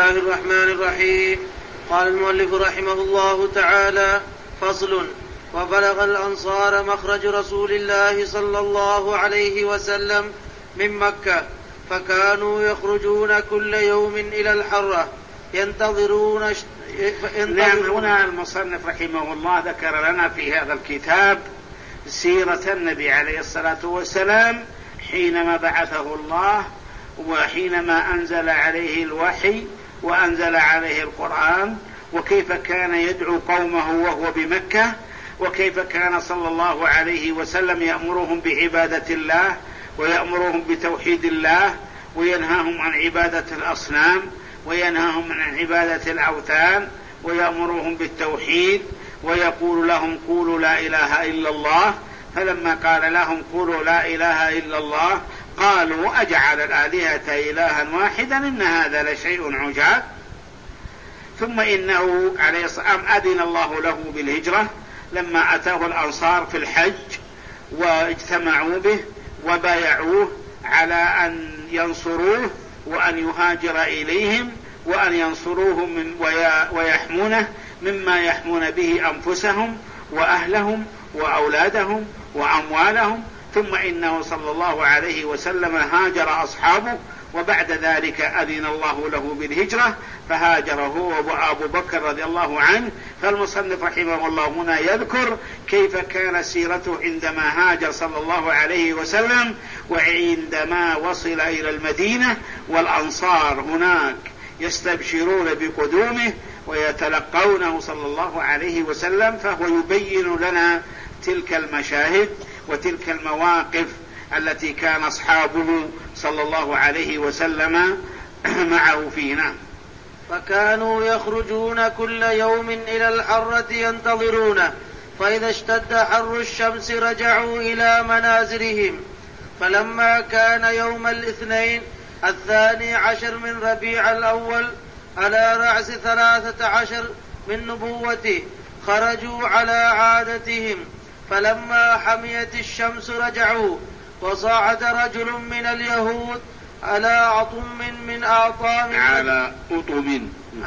الله الرحمن الرحيم. قال المؤلف رحمه الله تعالى: فصل. وبلغ الأنصار مخرج رسول الله صلى الله عليه وسلم من مكة، فكانوا يخرجون كل يوم إلى الحرة ينتظرون. نعم، هنا المصنف رحمه الله ذكر لنا في هذا الكتاب سيرة النبي عليه الصلاة والسلام حينما بعثه الله، وحينما أنزل عليه الوحي وأنزل عليه القرآن، وكيف كان يدعو قومه وهو بمكة، وكيف كان صلى الله عليه وسلم يأمرهم بعبادة الله ويأمرهم بتوحيد الله، وينهاهم عن عبادة الأصنام، وينهاهم عن عبادة الأوثان، ويأمرهم بالتوحيد، ويقول لهم قولوا لا إله إلا الله. فلما قال لهم قولوا لا إله إلا الله قالوا أجعل الآلهة إلها واحدا إن هذا لشيء عجاب. ثم إنه عليه الصلاة والسلام أذن الله له بالهجرة لما أتاه الأنصار في الحج واجتمعوا به وبايعوه على أن ينصروه وأن يهاجر إليهم وأن ينصروهم ويحمونه مما يحمون به أنفسهم وأهلهم وأولادهم وأموالهم. ثم إنه صلى الله عليه وسلم هاجر أصحابه، وبعد ذلك أذن الله له بالهجرة فهاجر هو وأبو بكر رضي الله عنه. فالمصنف رحمه الله هنا يذكر كيف كان سيرته عندما هاجر صلى الله عليه وسلم، وعندما وصل إلى المدينة والأنصار هناك يستبشرون بقدومه ويتلقونه صلى الله عليه وسلم، فهو يبين لنا تلك المشاهد وتلك المواقف التي كان أصحابه صلى الله عليه وسلم معه فينا. فكانوا يخرجون كل يوم إلى الحرة ينتظرونه، فإذا اشتد حر الشمس رجعوا إلى منازلهم. فلما كان يوم الاثنين الثاني عشر من ربيع الأول على رأس ثلاثة عشر من نبوته خرجوا على عادتهم، فلما حميت الشمس رجعوا. وصعد رجل من اليهود على أطم من أعطام على أطم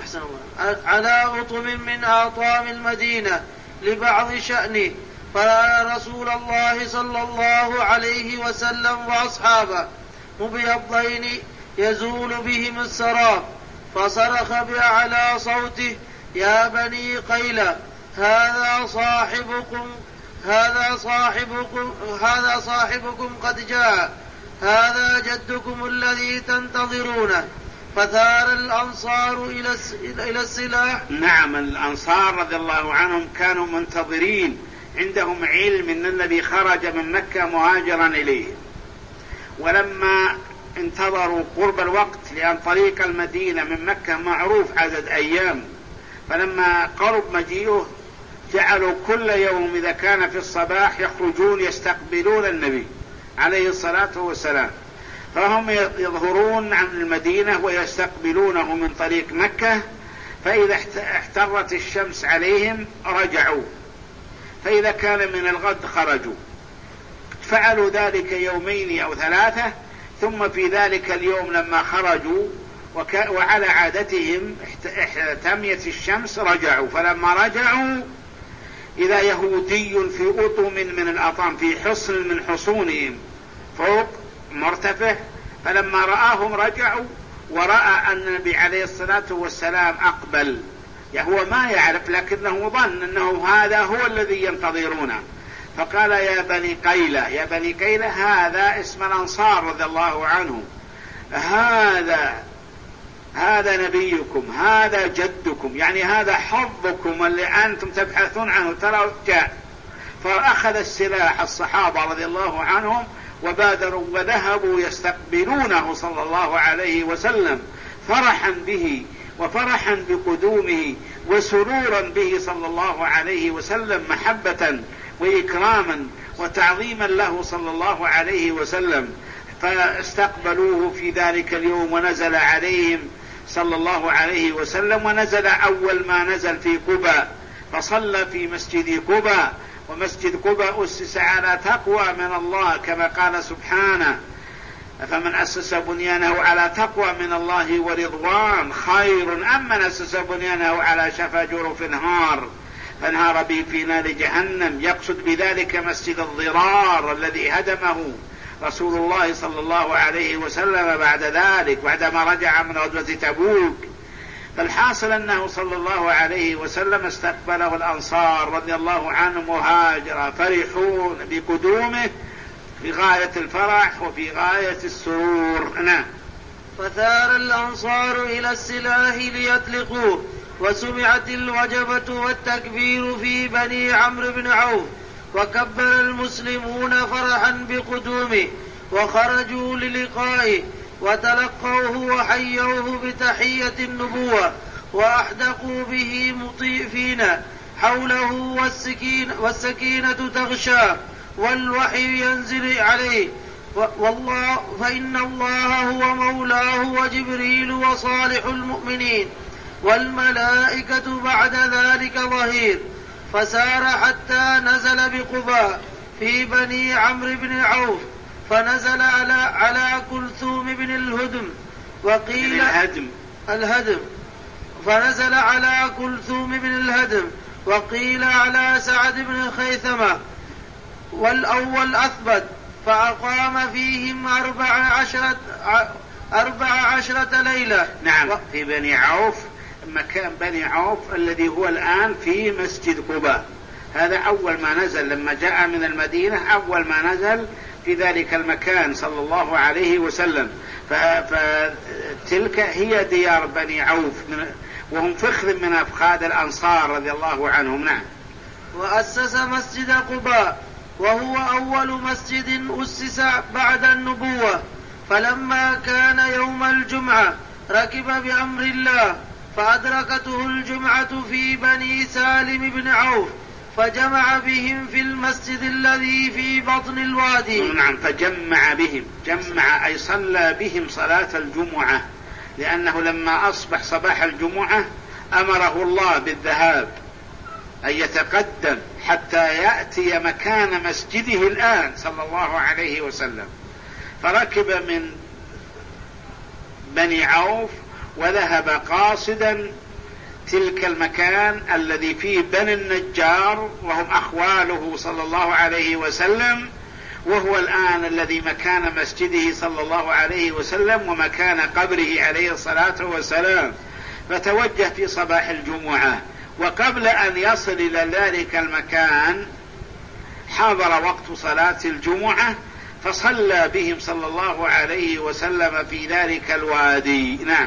على أطم من أعطام المدينة لبعض شأنه، فرأى رسول الله صلى الله عليه وسلم وأصحابه مبيضين يزول بهم السراب، فصرخ بأعلى صوته: يا بني قيلة، هذا صاحبكم هذا صاحبكم هذا صاحبكم قد جاء، هذا جدكم الذي تنتظرونه. فثار الأنصار إلى السلاح. نعم، الأنصار رضي الله عنهم كانوا منتظرين، عندهم علم أن الذي خرج من مكة مهاجرا إليه، ولما انتظروا قرب الوقت، لأن طريق المدينة من مكة معروف عدد أيام، فلما قرب مجيئه جعلوا كل يوم إذا كان في الصباح يخرجون يستقبلون النبي عليه الصلاة والسلام، فهم يظهرون عن المدينة ويستقبلونه من طريق مكة. فإذا احترت الشمس عليهم رجعوا، فإذا كان من الغد خرجوا. فعلوا ذلك يومين أو ثلاثة، ثم في ذلك اليوم لما خرجوا وعلى عادتهم احتميت الشمس رجعوا. فلما رجعوا إذا يهودي في أطم من الأطام، في حصن من حصونهم فوق مرتفع، فلما رآهم رجعوا، ورأى أن النبي عليه الصلاة والسلام أقبل، يعني هو ما يعرف لكنه ظن أنه هذا هو الذي ينتظرونه، فقال: يا بني قيلة، يا بني قيلة، هذا اسم الأنصار رضي الله عنه، هذا هذا نبيكم، هذا جدكم، يعني هذا حظكم اللي أنتم تبحثون عنه، ترى جاء. فأخذ السلاح الصحابة رضي الله عنهم وبادروا وذهبوا يستقبلونه صلى الله عليه وسلم فرحا به وفرحا بقدومه وسرورا به صلى الله عليه وسلم، محبة وإكراما وتعظيما له صلى الله عليه وسلم. فاستقبلوه في ذلك اليوم ونزل عليهم صلى الله عليه وسلم، ونزل أول ما نزل في قباء، فصلى في مسجد قباء. ومسجد قباء أسس على تقوى من الله كما قال سبحانه: فمن أسس بنيانه على تقوى من الله ورضوان خير أم من أسس بنيانه على شفا جرف نهار فانهار به في نار جهنم. يقصد بذلك مسجد الضرار الذي هدمه رسول الله صلى الله عليه وسلم بعد ذلك بعدما رجع من غزوة تبوك. فالحاصل أنه صلى الله عليه وسلم استقبله الأنصار رضي الله عنهم مهاجرا فرحون بقدومه في غاية الفرح وفي غاية السرور. نعم. فثار الأنصار إلى السلاح ليطلقوه، وسمعت الوجبة والتكبير في بني عمرو بن عوف، وكبر المسلمون فرحا بقدومه، وخرجوا للقائه وتلقوه وحيوه بتحية النبوة، وأحدقوا به مطيفين حوله والسكينة, والسكينة تغشاه والوحي ينزل عليه، والله فإن الله هو مولاه وجبريل وصالح المؤمنين والملائكة بعد ذلك ظهير. فسار حتى نزل بقباء في بني عمرو بن عوف، فنزل على على كلثوم بن الهدم وقيل الهدم الهدم فنزل على كلثوم بن الهدم وقيل على سعد بن الخيثمة، والأول أثبت. فأقام فيهم أربع عشرة, أربع عشرة ليلة. نعم. في بني عوف، مكان بني عوف الذي هو الآن في مسجد قباء، هذا أول ما نزل لما جاء من المدينة، أول ما نزل في ذلك المكان صلى الله عليه وسلم. فتلك هي ديار بني عوف، وهم فخذ من أفخاذ الأنصار رضي الله عنهم. نعم. وأسس مسجد قباء، وهو أول مسجد أسس بعد النبوة. فلما كان يوم الجمعة ركب بأمر الله، فأدركته الجمعة في بني سالم بن عوف، فجمع بهم في المسجد الذي في بطن الوادي. نعم. فجمع بهم، جمع أي صلى بهم صلاة الجمعة، لأنه لما أصبح صباح الجمعة أمره الله بالذهاب أن يتقدم حتى يأتي مكان مسجده الآن صلى الله عليه وسلم. فركب من بني عوف وذهب قاصدا تلك المكان الذي فيه بني النجار، وهم أخواله صلى الله عليه وسلم، وهو الآن الذي مكان مسجده صلى الله عليه وسلم ومكان قبره عليه الصلاة والسلام. فتوجه في صباح الجمعة، وقبل أن يصل إلى ذلك المكان حضر وقت صلاة الجمعة، فصلى بهم صلى الله عليه وسلم في ذلك الوادي. نعم.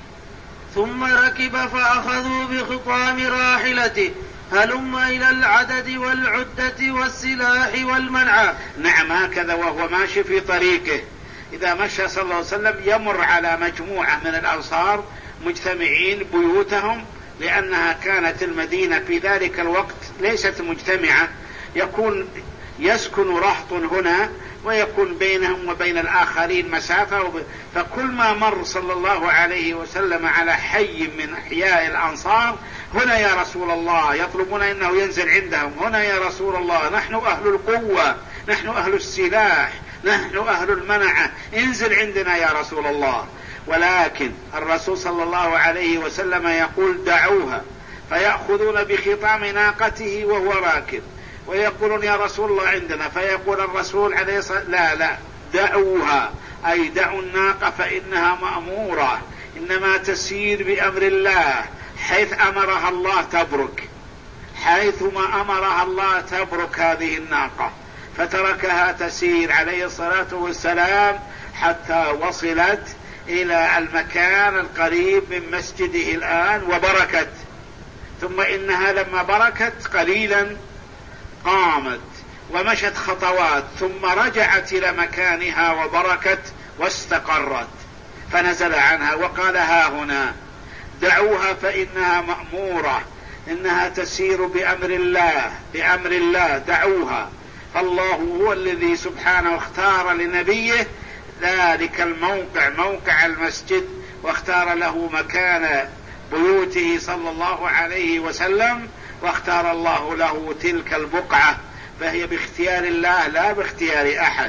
ثم ركب فأخذوا بخطام راحلته هلم إلى العدد والعدة والسلاح والمنع. نعم. هكذا وهو ماشي في طريقه، إذا مشى صلى الله عليه وسلم يمر على مجموعة من الأنصار مجتمعين بيوتهم، لأنها كانت المدينة في ذلك الوقت ليست مجتمعة، يكون يسكن رهط هنا ويكون بينهم وبين الآخرين مسافة. فكل ما مر صلى الله عليه وسلم على حي من أحياء الأنصار، هنا يا رسول الله، يطلبون أنه ينزل عندهم، هنا يا رسول الله، نحن أهل القوة، نحن أهل السلاح، نحن أهل المنعة، انزل عندنا يا رسول الله. ولكن الرسول صلى الله عليه وسلم يقول دعوها، فيأخذون بخطام ناقته وهو راكب ويقولون يا رسول الله عندنا، فيقول الرسول عليه الصلاة لا لا دعوها، أي دعوا الناقة فإنها مأمورة، إنما تسير بأمر الله، حيث أمرها الله تبرك، حيثما أمرها الله تبرك هذه الناقة. فتركها تسير عليه الصلاة والسلام حتى وصلت إلى المكان القريب من مسجده الآن وبركت. ثم إنها لما بركت قليلا قامت ومشت خطوات، ثم رجعت إلى مكانها وبركت واستقرت، فنزل عنها وقال ها هنا دعوها فإنها مأمورة، إنها تسير بأمر الله، بأمر الله دعوها. فالله هو الذي سبحانه اختار لنبيه ذلك الموقع، موقع المسجد، واختار له مكان بيوته صلى الله عليه وسلم، واختار الله له تلك البقعة، فهي باختيار الله لا باختيار أحد.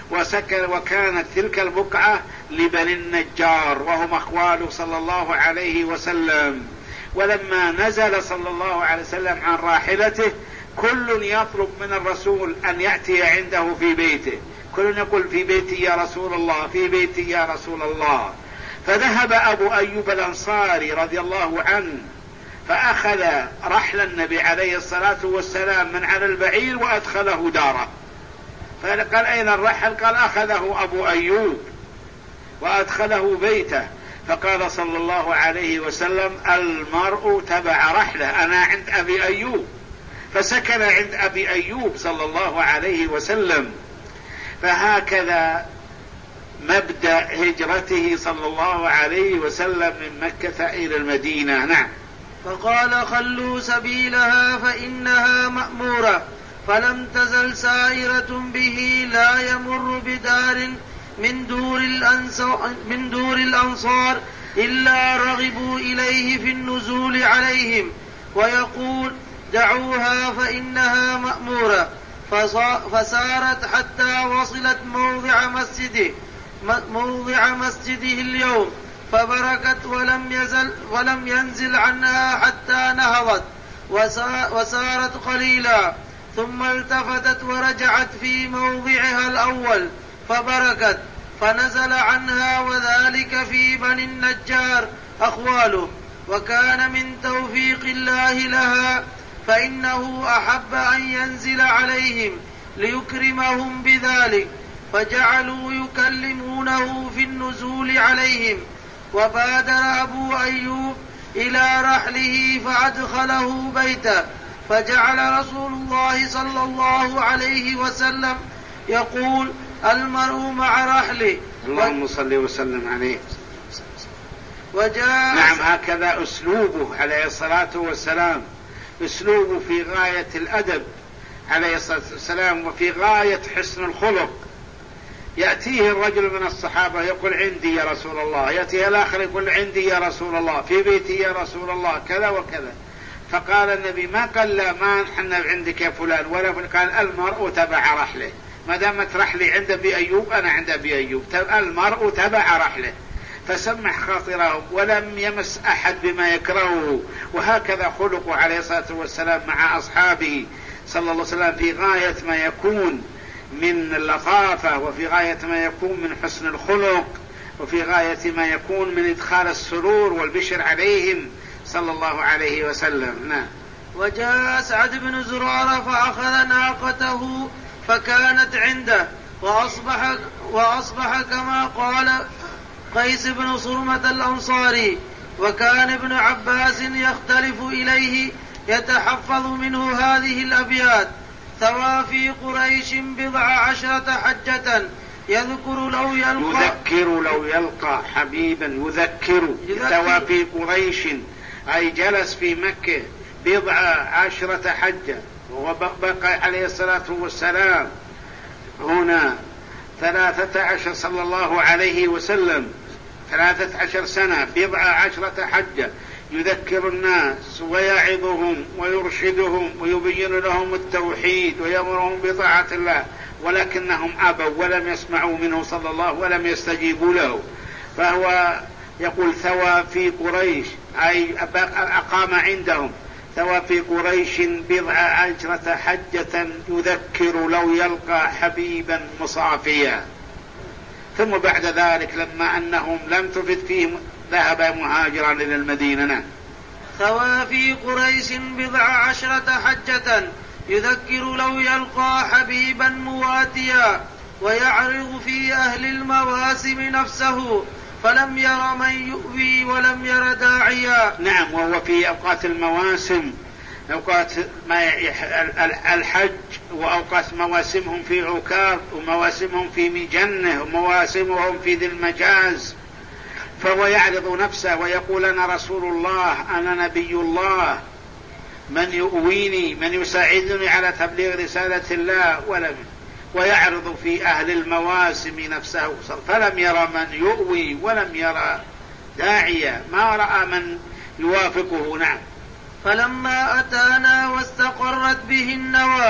وسكن وكانت تلك البقعة لبني النجار وهم أخواله صلى الله عليه وسلم. ولما نزل صلى الله عليه وسلم عن راحلته كل يطلب من الرسول أن يأتي عنده في بيته، كل يقول في بيتي يا رسول الله، في بيتي يا رسول الله. فذهب أبو أيوب الأنصاري رضي الله عنه فأخذ رحل النبي عليه الصلاة والسلام من على البعير وأدخله داره. فقال أين الرحل؟ قال أخذه أبو أيوب وأدخله بيته. فقال صلى الله عليه وسلم المرء تبع رحله، أنا عند أبي أيوب، فسكن عند أبي أيوب صلى الله عليه وسلم. فهكذا مبدأ هجرته صلى الله عليه وسلم من مكة إلى المدينة. نعم. فقال خلوا سبيلها فإنها مأمورة، فلم تزل سائرة به لا يمر بدار من دور الأنصار, من دور الأنصار إلا رغبوا إليه في النزول عليهم، ويقول دعوها فإنها مأمورة. فسارت حتى وصلت موضع مسجده موضع مسجده اليوم، فبركت ولم يزل ولم ينزل عنها حتى نهضت وسارت قليلا، ثم التفتت ورجعت في موضعها الأول فبركت، فنزل عنها، وذلك في بني النجار أخواله. وكان من توفيق الله لها فإنه أحب أن ينزل عليهم ليكرمهم بذلك، فجعلوا يكلمونه في النزول عليهم. وبادر أبو أيوب إلى رحله فأدخله بيته، فجعل رسول الله صلى الله عليه وسلم يقول المرء مع رحله. اللهم صل وسلم عليه. وجاء نعم، هكذا أسلوبه عليه الصلاة والسلام، أسلوبه في غاية الأدب عليه الصلاة والسلام وفي غاية حسن الخلق. يأتيه الرجل من الصحابة يقول عندي يا رسول الله، يأتيه الآخر يقول عندي يا رسول الله، في بيتي يا رسول الله، كذا وكذا. فقال النبي ما قال لا ما نحن عندك يا فلان ولا فلان، قال المرء تبع رحله، ما دامت رحلي عند أبي أيوب أنا عند أبي أيوب، المرء تبع رحله، فسمح خاطرهم ولم يمس أحد بما يكرهه. وهكذا خلقه عليه الصلاة والسلام مع أصحابه صلى الله عليه وسلم في غاية ما يكون من اللطافة، وفي غاية ما يكون من حسن الخلق، وفي غاية ما يكون من إدخال السرور والبشر عليهم صلى الله عليه وسلم. نعم. وجاء سعد بن زرارة فأخذ ناقته فكانت عنده، وأصبح, وأصبح كما قال قيس بن صرمة الأنصاري. وكان ابن عباس يختلف إليه يتحفظ منه هذه الأبيات: ثوى في قريش بضع عشرة حجة يذكر لو يلقى يذكر لو يلقى حبيبا يذكر, يذكر ثوى في قريش أي جلس في مكة بضع عشرة حجة، وبقى عليه الصلاة والسلام هنا ثلاثة عشر صلى الله عليه وسلم ثلاثة عشر سنة بضع عشرة حجة، يذكر الناس ويعظهم ويرشدهم ويبين لهم التوحيد ويأمرهم بطاعة الله، ولكنهم أبوا ولم يسمعوا منه صلى الله ولم يستجيبوا له. فهو يقول ثوى في قريش أي أقام عندهم، ثوى في قريش بضع عشرة حجة يذكر لو يلقى حبيبا مصافيا. ثم بعد ذلك لما أنهم لم تفد فيهم ذهب مهاجرا إلى المدينة. ثوى في قريش بضع عشرة حجة يذكر لو يلقى حبيبا مواتيا، ويعرض في أهل المواسم نفسه، فلم ير من يؤوي ولم ير داعيا. نعم، وهو في أوقات المواسم، أوقات الحج، وأوقات مواسمهم في عكاظ، ومواسمهم في مجنة، ومواسمهم في ذي المجاز، فهو يعرض نفسه ويقول أنا رسول الله، أنا نبي الله، من يؤويني، من يساعدني على تبليغ رسالة الله، ولم ويعرض في أهل المواسم نفسه، فلم يرى من يؤوي ولم يرى داعيا، ما رأى من يوافقه. نعم. فلما أتانا واستقرت به النوى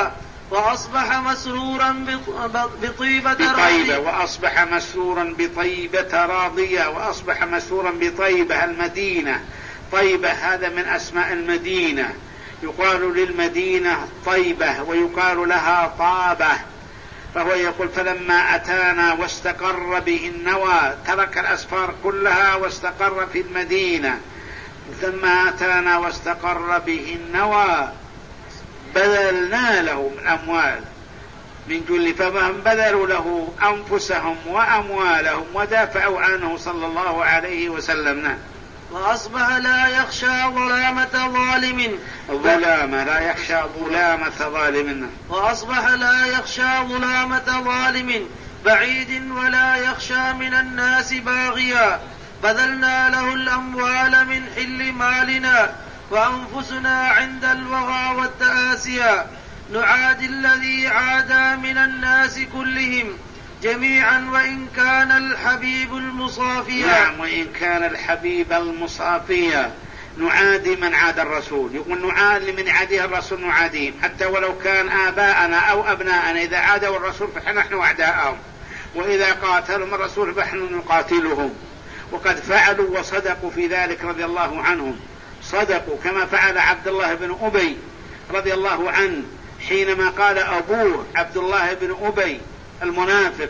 وأصبح مسرورا بطيبة بطيبة وأصبح مسرورا بطيبة راضية وأصبح مسرورا بطيبة المدينة. طيبة هذا من أسماء المدينة، يقال للمدينة طيبة ويقال لها طابة. فهو يقول فلما أتانا واستقر به النوى، ترك الأسفار كلها واستقر في المدينة. ثم أتانا واستقر به النوى بذلنا له من أموال من جل، فهم بذلوا له أنفسهم وأموالهم ودافعوا عنه صلى الله عليه وسلم. وأصبح لا يخشى ظلامة ظالم ظلامة لا يخشى ظلامة ظالم وأصبح لا يخشى ظلامة ظالم بعيد ولا يخشى من الناس باغيا. بذلنا له الأموال من حل مالنا وأنفسنا عند الوغى والتآسيا. نعادي الذي عادى من الناس كلهم جميعا وإن كان الحبيب المصافيا. نعم وإن كان الحبيب المصافيا. نعادي من عاد الرسول، يقول نعادي من عاديه الرسول نعاديهم حتى ولو كان آباءنا أو أبناءنا. إذا عادوا الرسول فنحن أعداءهم، وإذا قاتلهم الرسول فنحن نقاتلهم. وقد فعلوا وصدقوا في ذلك رضي الله عنهم، صدقوا كما فعل عبد الله بن أبي رضي الله عنه حينما قال أبوه عبد الله بن أبي المنافق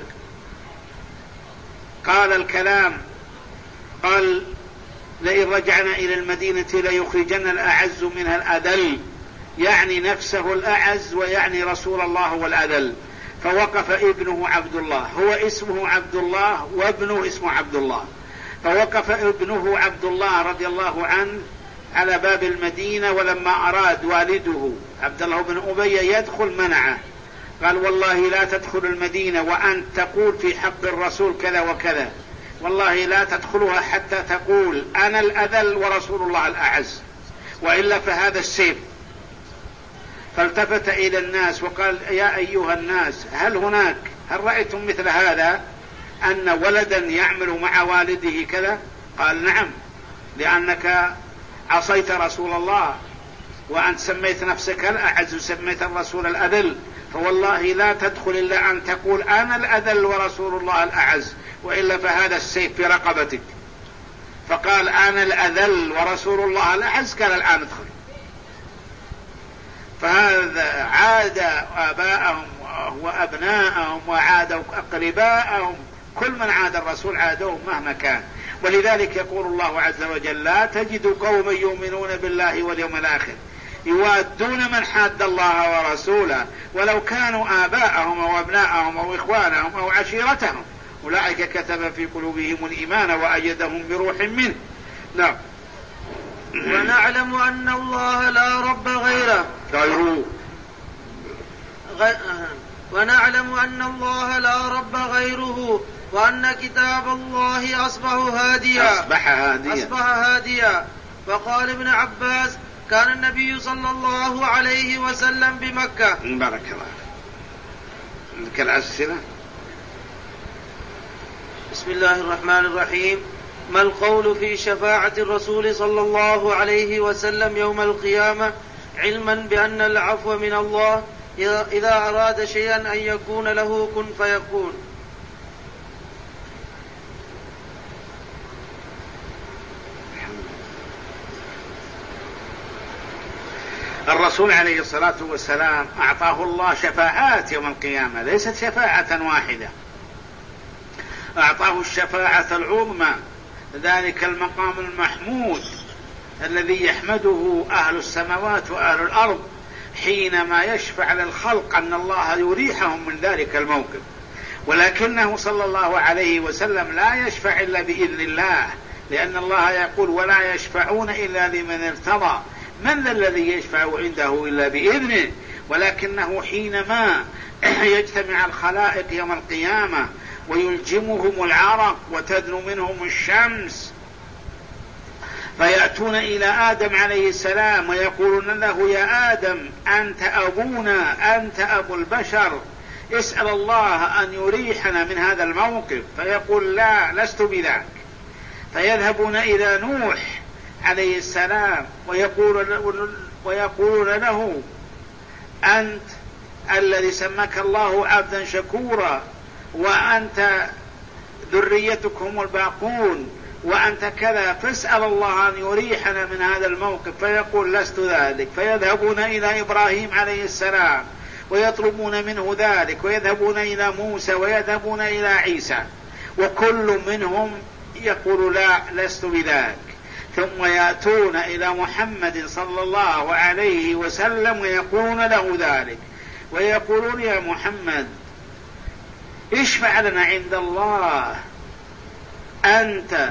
قال الكلام، قال لئن رجعنا إلى المدينة ليخرجن الأعز منها الأذل، يعني نفسه الأعز ويعني رسول الله والأذل. فوقف ابنه عبد الله، هو اسمه عبد الله وابنه اسمه عبد الله، فوقف ابنه عبد الله رضي الله عنه على باب المدينة، ولما أراد والده عبد الله بن أبي يدخل منعه، قال والله لا تدخل المدينة وأنت تقول في حق الرسول كذا وكذا، والله لا تدخلها حتى تقول أنا الأذل ورسول الله الأعز، وإلا فهذا السيف. فالتفت إلى الناس وقال يا أيها الناس هل هناك هل رأيتم مثل هذا أن ولدا يعمل مع والده كذا؟ قال نعم، لأنك عصيت رسول الله وأنت سميت نفسك الأعز وسميت الرسول الأذل، فوالله لا تدخل إلا أن تقول أنا الأذل ورسول الله الأعز، وإلا فهذا السيف في رقبتك. فقال أنا الأذل ورسول الله الأعز، قال الآن ادخل. فهذا عاد آباءهم وأبناءهم وعادوا أقرباءهم، كل من عاد الرسول عادوه مهما كان. ولذلك يقول الله عز وجل لا تجد قوما يؤمنون بالله واليوم الآخر يوادون من حاد الله ورسوله ولو كانوا آباءهم أو أبناءهم أو إخوانهم أو عشيرتهم أولئك كتب في قلوبهم الإيمان وأيدهم بروح منه. نعم. ونعلم أن الله لا رب غيره غيره غي... ونعلم أن الله لا رب غيره وأن كتاب الله أصبح هاديا أصبح هاديا أصبح هاديا. وقال ابن عباس كان النبي صلى الله عليه وسلم بمكة. بارك الله. ذكر الأسئلة. بسم الله الرحمن الرحيم. ما القول في شفاعة الرسول صلى الله عليه وسلم يوم القيامة علما بأن العفو من الله إذا أراد شيئا أن يكون له كن فيكون؟ الرسول عليه الصلاة والسلام أعطاه الله شفاعات يوم القيامة، ليست شفاعة واحدة، أعطاه الشفاعة العظمى، ذلك المقام المحمود الذي يحمده أهل السماوات وأهل الأرض حينما يشفع للخلق أن الله يريحهم من ذلك الموقف. ولكنه صلى الله عليه وسلم لا يشفع إلا بإذن الله، لأن الله يقول ولا يشفعون إلا لمن ارتضى. من ذا الذي يشفع عنده إلا بإذنه؟ ولكنه حينما يجتمع الخلائق يوم القيامة ويلجمهم العرق وتدنو منهم الشمس فيأتون إلى آدم عليه السلام ويقولون له يا آدم أنت أبونا، أنت أبو البشر، اسأل الله أن يريحنا من هذا الموقف. فيقول لا لست بذاك. فيذهبون إلى نوح عليه السلام ويقولون ويقولون له أنت الذي سماك الله عبدا شكورا وأنت ذريتك هم الباقون وأنت كذا، فاسأل الله أن يريحنا من هذا الموقف. فيقول لست ذلك، فيذهبون إلى إبراهيم عليه السلام ويطلبون منه ذلك، ويذهبون إلى موسى ويذهبون إلى عيسى، وكل منهم يقول لا لست بذاك. ثم يأتون إلى محمد صلى الله عليه وسلم ويقولون له ذلك، ويقولون يا محمد اشفع لنا عند الله، أنت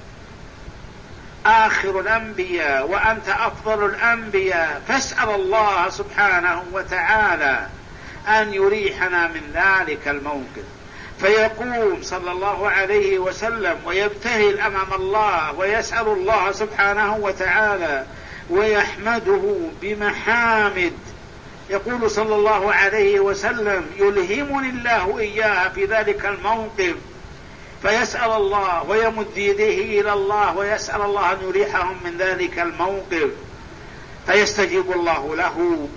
آخر الأنبياء وأنت أفضل الأنبياء، فاسأل الله سبحانه وتعالى أن يريحنا من ذلك الموقف. فيقوم صلى الله عليه وسلم ويبتهل أمام الله ويسأل الله سبحانه وتعالى ويحمده بمحامد. يقول صلى الله عليه وسلم يلهمني الله إياها في ذلك الموقف، فيسأل الله ويمد يديه إلى الله ويسأل الله أن يريحهم من ذلك الموقف، فيستجيب الله له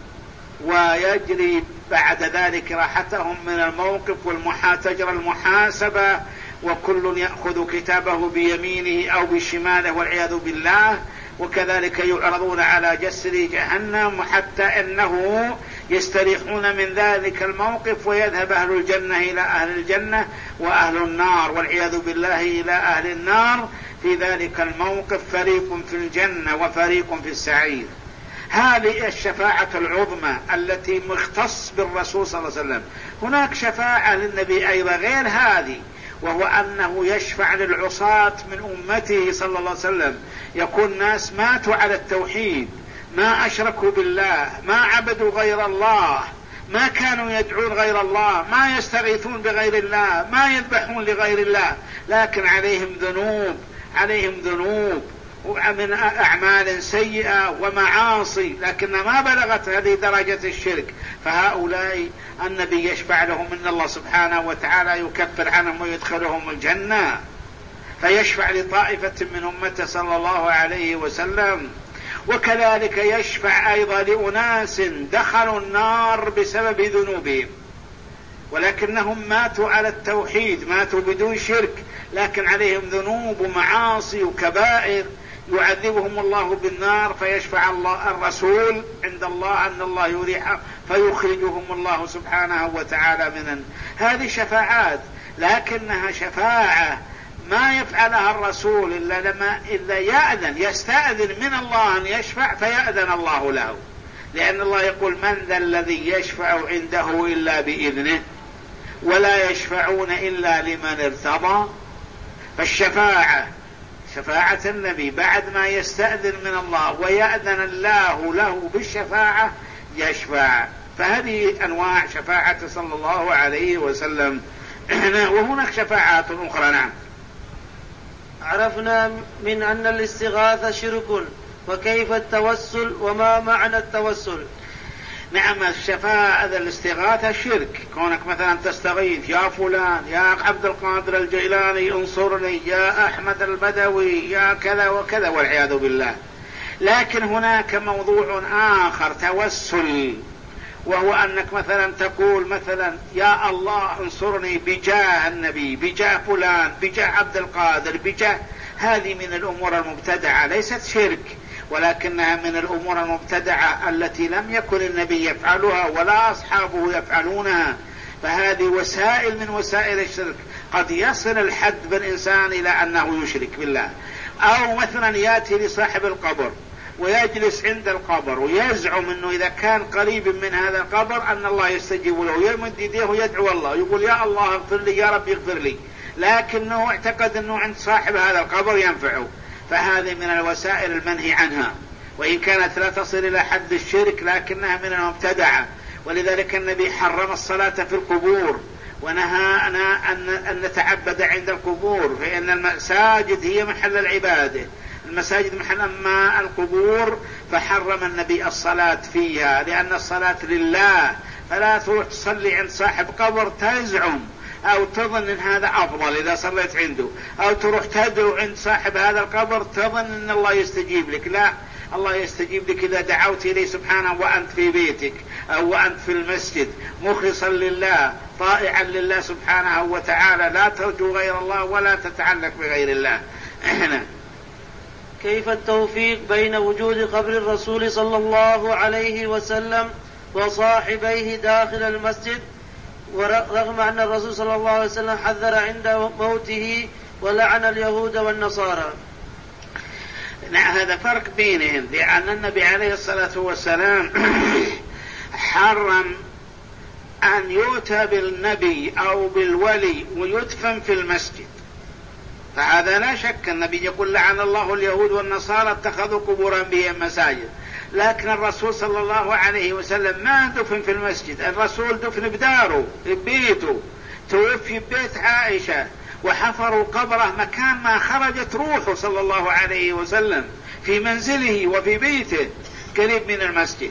ويجري بعد ذلك راحتهم من الموقف والمحاتجر المحاسبة، وكل يأخذ كتابه بيمينه أو بشماله والعياذ بالله، وكذلك يعرضون على جسر جهنم حتى أنه يستريحون من ذلك الموقف، ويذهب أهل الجنة إلى أهل الجنة وأهل النار والعياذ بالله إلى أهل النار في ذلك الموقف، فريق في الجنة وفريق في السعير. هذه الشفاعة العظمى التي مختص بالرسول صلى الله عليه وسلم. هناك شفاعة للنبي أيضا غير هذه، وهو أنه يشفع للعصاة من أمته صلى الله عليه وسلم. يكون ناس ماتوا على التوحيد، ما أشركوا بالله، ما عبدوا غير الله، ما كانوا يدعون غير الله، ما يستغيثون بغير الله، ما يذبحون لغير الله، لكن عليهم ذنوب عليهم ذنوب ومن أعمال سيئة ومعاصي، لكن ما بلغت هذه درجة الشرك. فهؤلاء النبي يشفع لهم إن الله سبحانه وتعالى يكفر عنهم ويدخلهم الجنة. فيشفع لطائفة من أمته صلى الله عليه وسلم. وكذلك يشفع أيضا لأناس دخلوا النار بسبب ذنوبهم، ولكنهم ماتوا على التوحيد، ماتوا بدون شرك، لكن عليهم ذنوب ومعاصي وكبائر يعذبهم الله بالنار. فيشفع الله الرسول عند الله أن الله يريح فيخرجهم الله سبحانه وتعالى من هذه شفاعات، لكنها شفاعة ما يفعلها الرسول إلا لما إلا يأذن يستأذن من الله أن يشفع فيأذن الله له، لأن الله يقول من ذا الذي يشفع عنده إلا بإذنه ولا يشفعون إلا لمن ارتضى. فالشفاعة شفاعة النبي بعد ما يستأذن من الله ويأذن الله له بالشفاعة يشفع. فهذه أنواع شفاعة صلى الله عليه وسلم. وهناك شفاعات أخرى. نعم. عرفنا من أن الاستغاثة شرك، وكيف التوسل وما معنى التوسل؟ نعم، الشفاعة الاستغاثة شرك. كونك مثلا تستغيث يا فلان، يا عبد القادر الجيلاني انصرني، يا أحمد البدوي، يا كذا وكذا والعياذ بالله. لكن هناك موضوع آخر توسل، وهو أنك مثلا تقول مثلا يا الله انصرني بجاه النبي، بجاه فلان، بجاه عبد القادر، بجاه. هذه من الأمور المبتدعة، ليست شرك، ولكنها من الأمور المبتدعة التي لم يكن النبي يفعلها ولا أصحابه يفعلونها. فهذه وسائل من وسائل الشرك. قد يصل الحد بالإنسان إلى أنه يشرك بالله. أو مثلا يأتي لصاحب القبر ويجلس عند القبر ويزعم أنه إذا كان قريب من هذا القبر أن الله يستجيب له، يمد يديه ويدعو الله، يقول يا الله اغفر لي، يا رب اغفر لي، لكنه اعتقد أنه عند صاحب هذا القبر ينفعه. فهذه من الوسائل المنهي عنها، وإن كانت لا تصل إلى حد الشرك لكنها من المبتدعة. ولذلك النبي حرم الصلاة في القبور ونهانا أن نتعبد عند القبور، فإن المساجد هي محل العبادة، المساجد محل. أما القبور فحرم النبي الصلاة فيها، لأن الصلاة لله، فلا تروح تصلي عند صاحب قبر تزعم أو تظن أن هذا أفضل إذا صليت عنده، أو تروح تدعو عند صاحب هذا القبر تظن أن الله يستجيب لك. لا، الله يستجيب لك إذا دعوت إليه سبحانه وأنت في بيتك أو وأنت في المسجد مخلصا لله طائعا لله سبحانه وتعالى، لا ترجو غير الله ولا تتعلق بغير الله. كيف التوفيق بين وجود قبر الرسول صلى الله عليه وسلم وصاحبيه داخل المسجد، ورغم أن الرسول صلى الله عليه وسلم حذر عند موته ولعن اليهود والنصارى؟ نعم، هذا فرق بينهم، لأن النبي عليه الصلاة والسلام حرم أن يؤتى بالنبي أو بالولي ويدفن في المسجد، فهذا لا شك. النبي يقول لعن الله اليهود والنصارى اتخذوا قبور أنبيائهم مساجد، لكن الرسول صلى الله عليه وسلم ما دفن في المسجد، الرسول دفن بداره ببيته، توفي ببيت عائشة وحفروا قبره مكان ما خرجت روحه صلى الله عليه وسلم في منزله وفي بيته قريب من المسجد.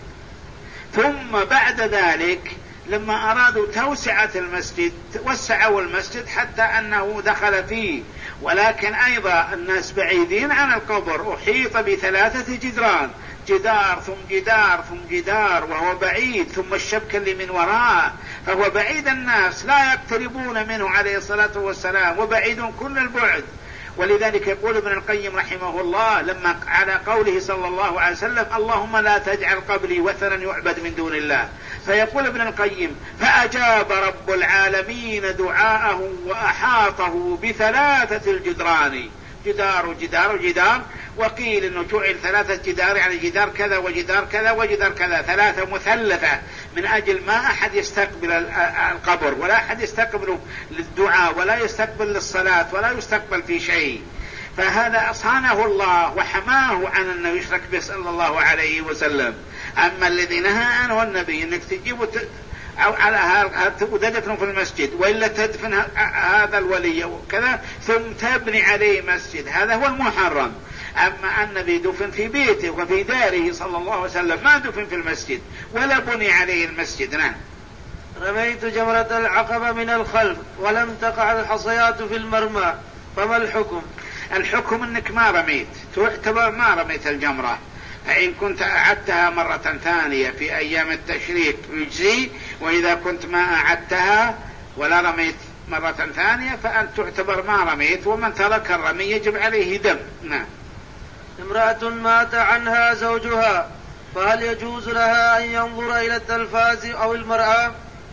ثم بعد ذلك لما أرادوا توسعة المسجد وسعوا المسجد حتى أنه دخل فيه، ولكن أيضا الناس بعيدين عن القبر، أحيط بثلاثة جدران، جدار ثم جدار ثم جدار وهو بعيد، ثم الشبكة اللي من وراء، فهو بعيد، الناس لا يقتربون منه عليه الصلاة والسلام وبعيد كل البعد. ولذلك يقول ابن القيم رحمه الله لما على قوله صلى الله عليه وسلم اللهم لا تجعل قبري وثنا يعبد من دون الله، فيقول ابن القيم فأجاب رب العالمين دعاءه وأحاطه بثلاثة الجدران، جدار وجدار وجدار، وقيل انه جعل ثلاثة جدار يعني جدار كذا وجدار كذا وجدار كذا، ثلاثة مثلثة من اجل ما احد يستقبل القبر ولا احد يستقبله للدعاء ولا يستقبل للصلاة ولا يستقبل في شيء. فهذا صانه الله وحماه عن انه يشرك به صلى الله عليه وسلم. اما الذي نهى عنه النبي انك تجيبوا أو على هذا تدفن في المسجد وإلا تدفن هذا الولي وكذا ثم تبني عليه مسجد، هذا هو المحرم. أما النبي دفن في بيته وفي داره صلى الله عليه وسلم، ما دفن في المسجد ولا بني عليه المسجد. نعم. رميت جمرة العقبة من الخلف ولم تقع الحصيات في المرمى، فما الحكم؟ الحكم أنك ما رميت، تعتبر ما رميت الجمرة، فإن كنت أعدتها مرة ثانية في أيام التشريق يجزي، وإذا كنت ما أعدتها ولا رميت مرة ثانية فأنت تعتبر ما رميت، ومن ترك الرمي يجب عليه دم. نعم. امرأة مات عنها زوجها، فهل يجوز لها أن ينظر إلى التلفاز أو المرآة؟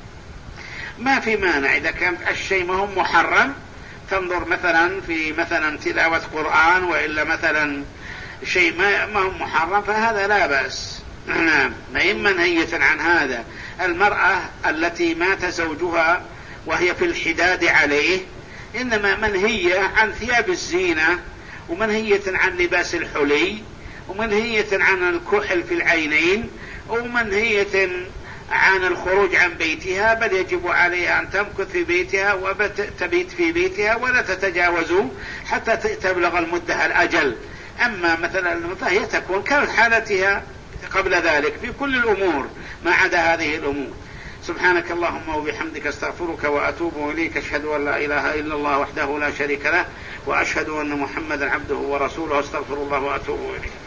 ما في مانع، إذا كان الشيء ما هو محرم تنظر مثلا في مثلا تلاوة قرآن، وإلا مثلا شيء ما هو محرم فهذا لا بأس. نعم، ما منهية عن هذا. المرأة التي مات زوجها وهي في الحداد عليه إنما منهية عن ثياب الزينة، ومنهية عن لباس الحلي، ومنهية عن الكحل في العينين، ومنهية عن الخروج عن بيتها، بل يجب عليها أن تمكث في بيتها وتبيت في بيتها ولا تتجاوزوا حتى تبلغ المدة الأجل. أما مثلا فهي تكون كحالتها قبل ذلك في كل الأمور ما عدا هذه الأمور. سبحانك اللهم وبحمدك استغفرك وأتوب إليك، أشهد أن لا إله إلا الله وحده لا شريك له، وأشهد أن محمدا عبده ورسوله، استغفر الله وأتوب إليه.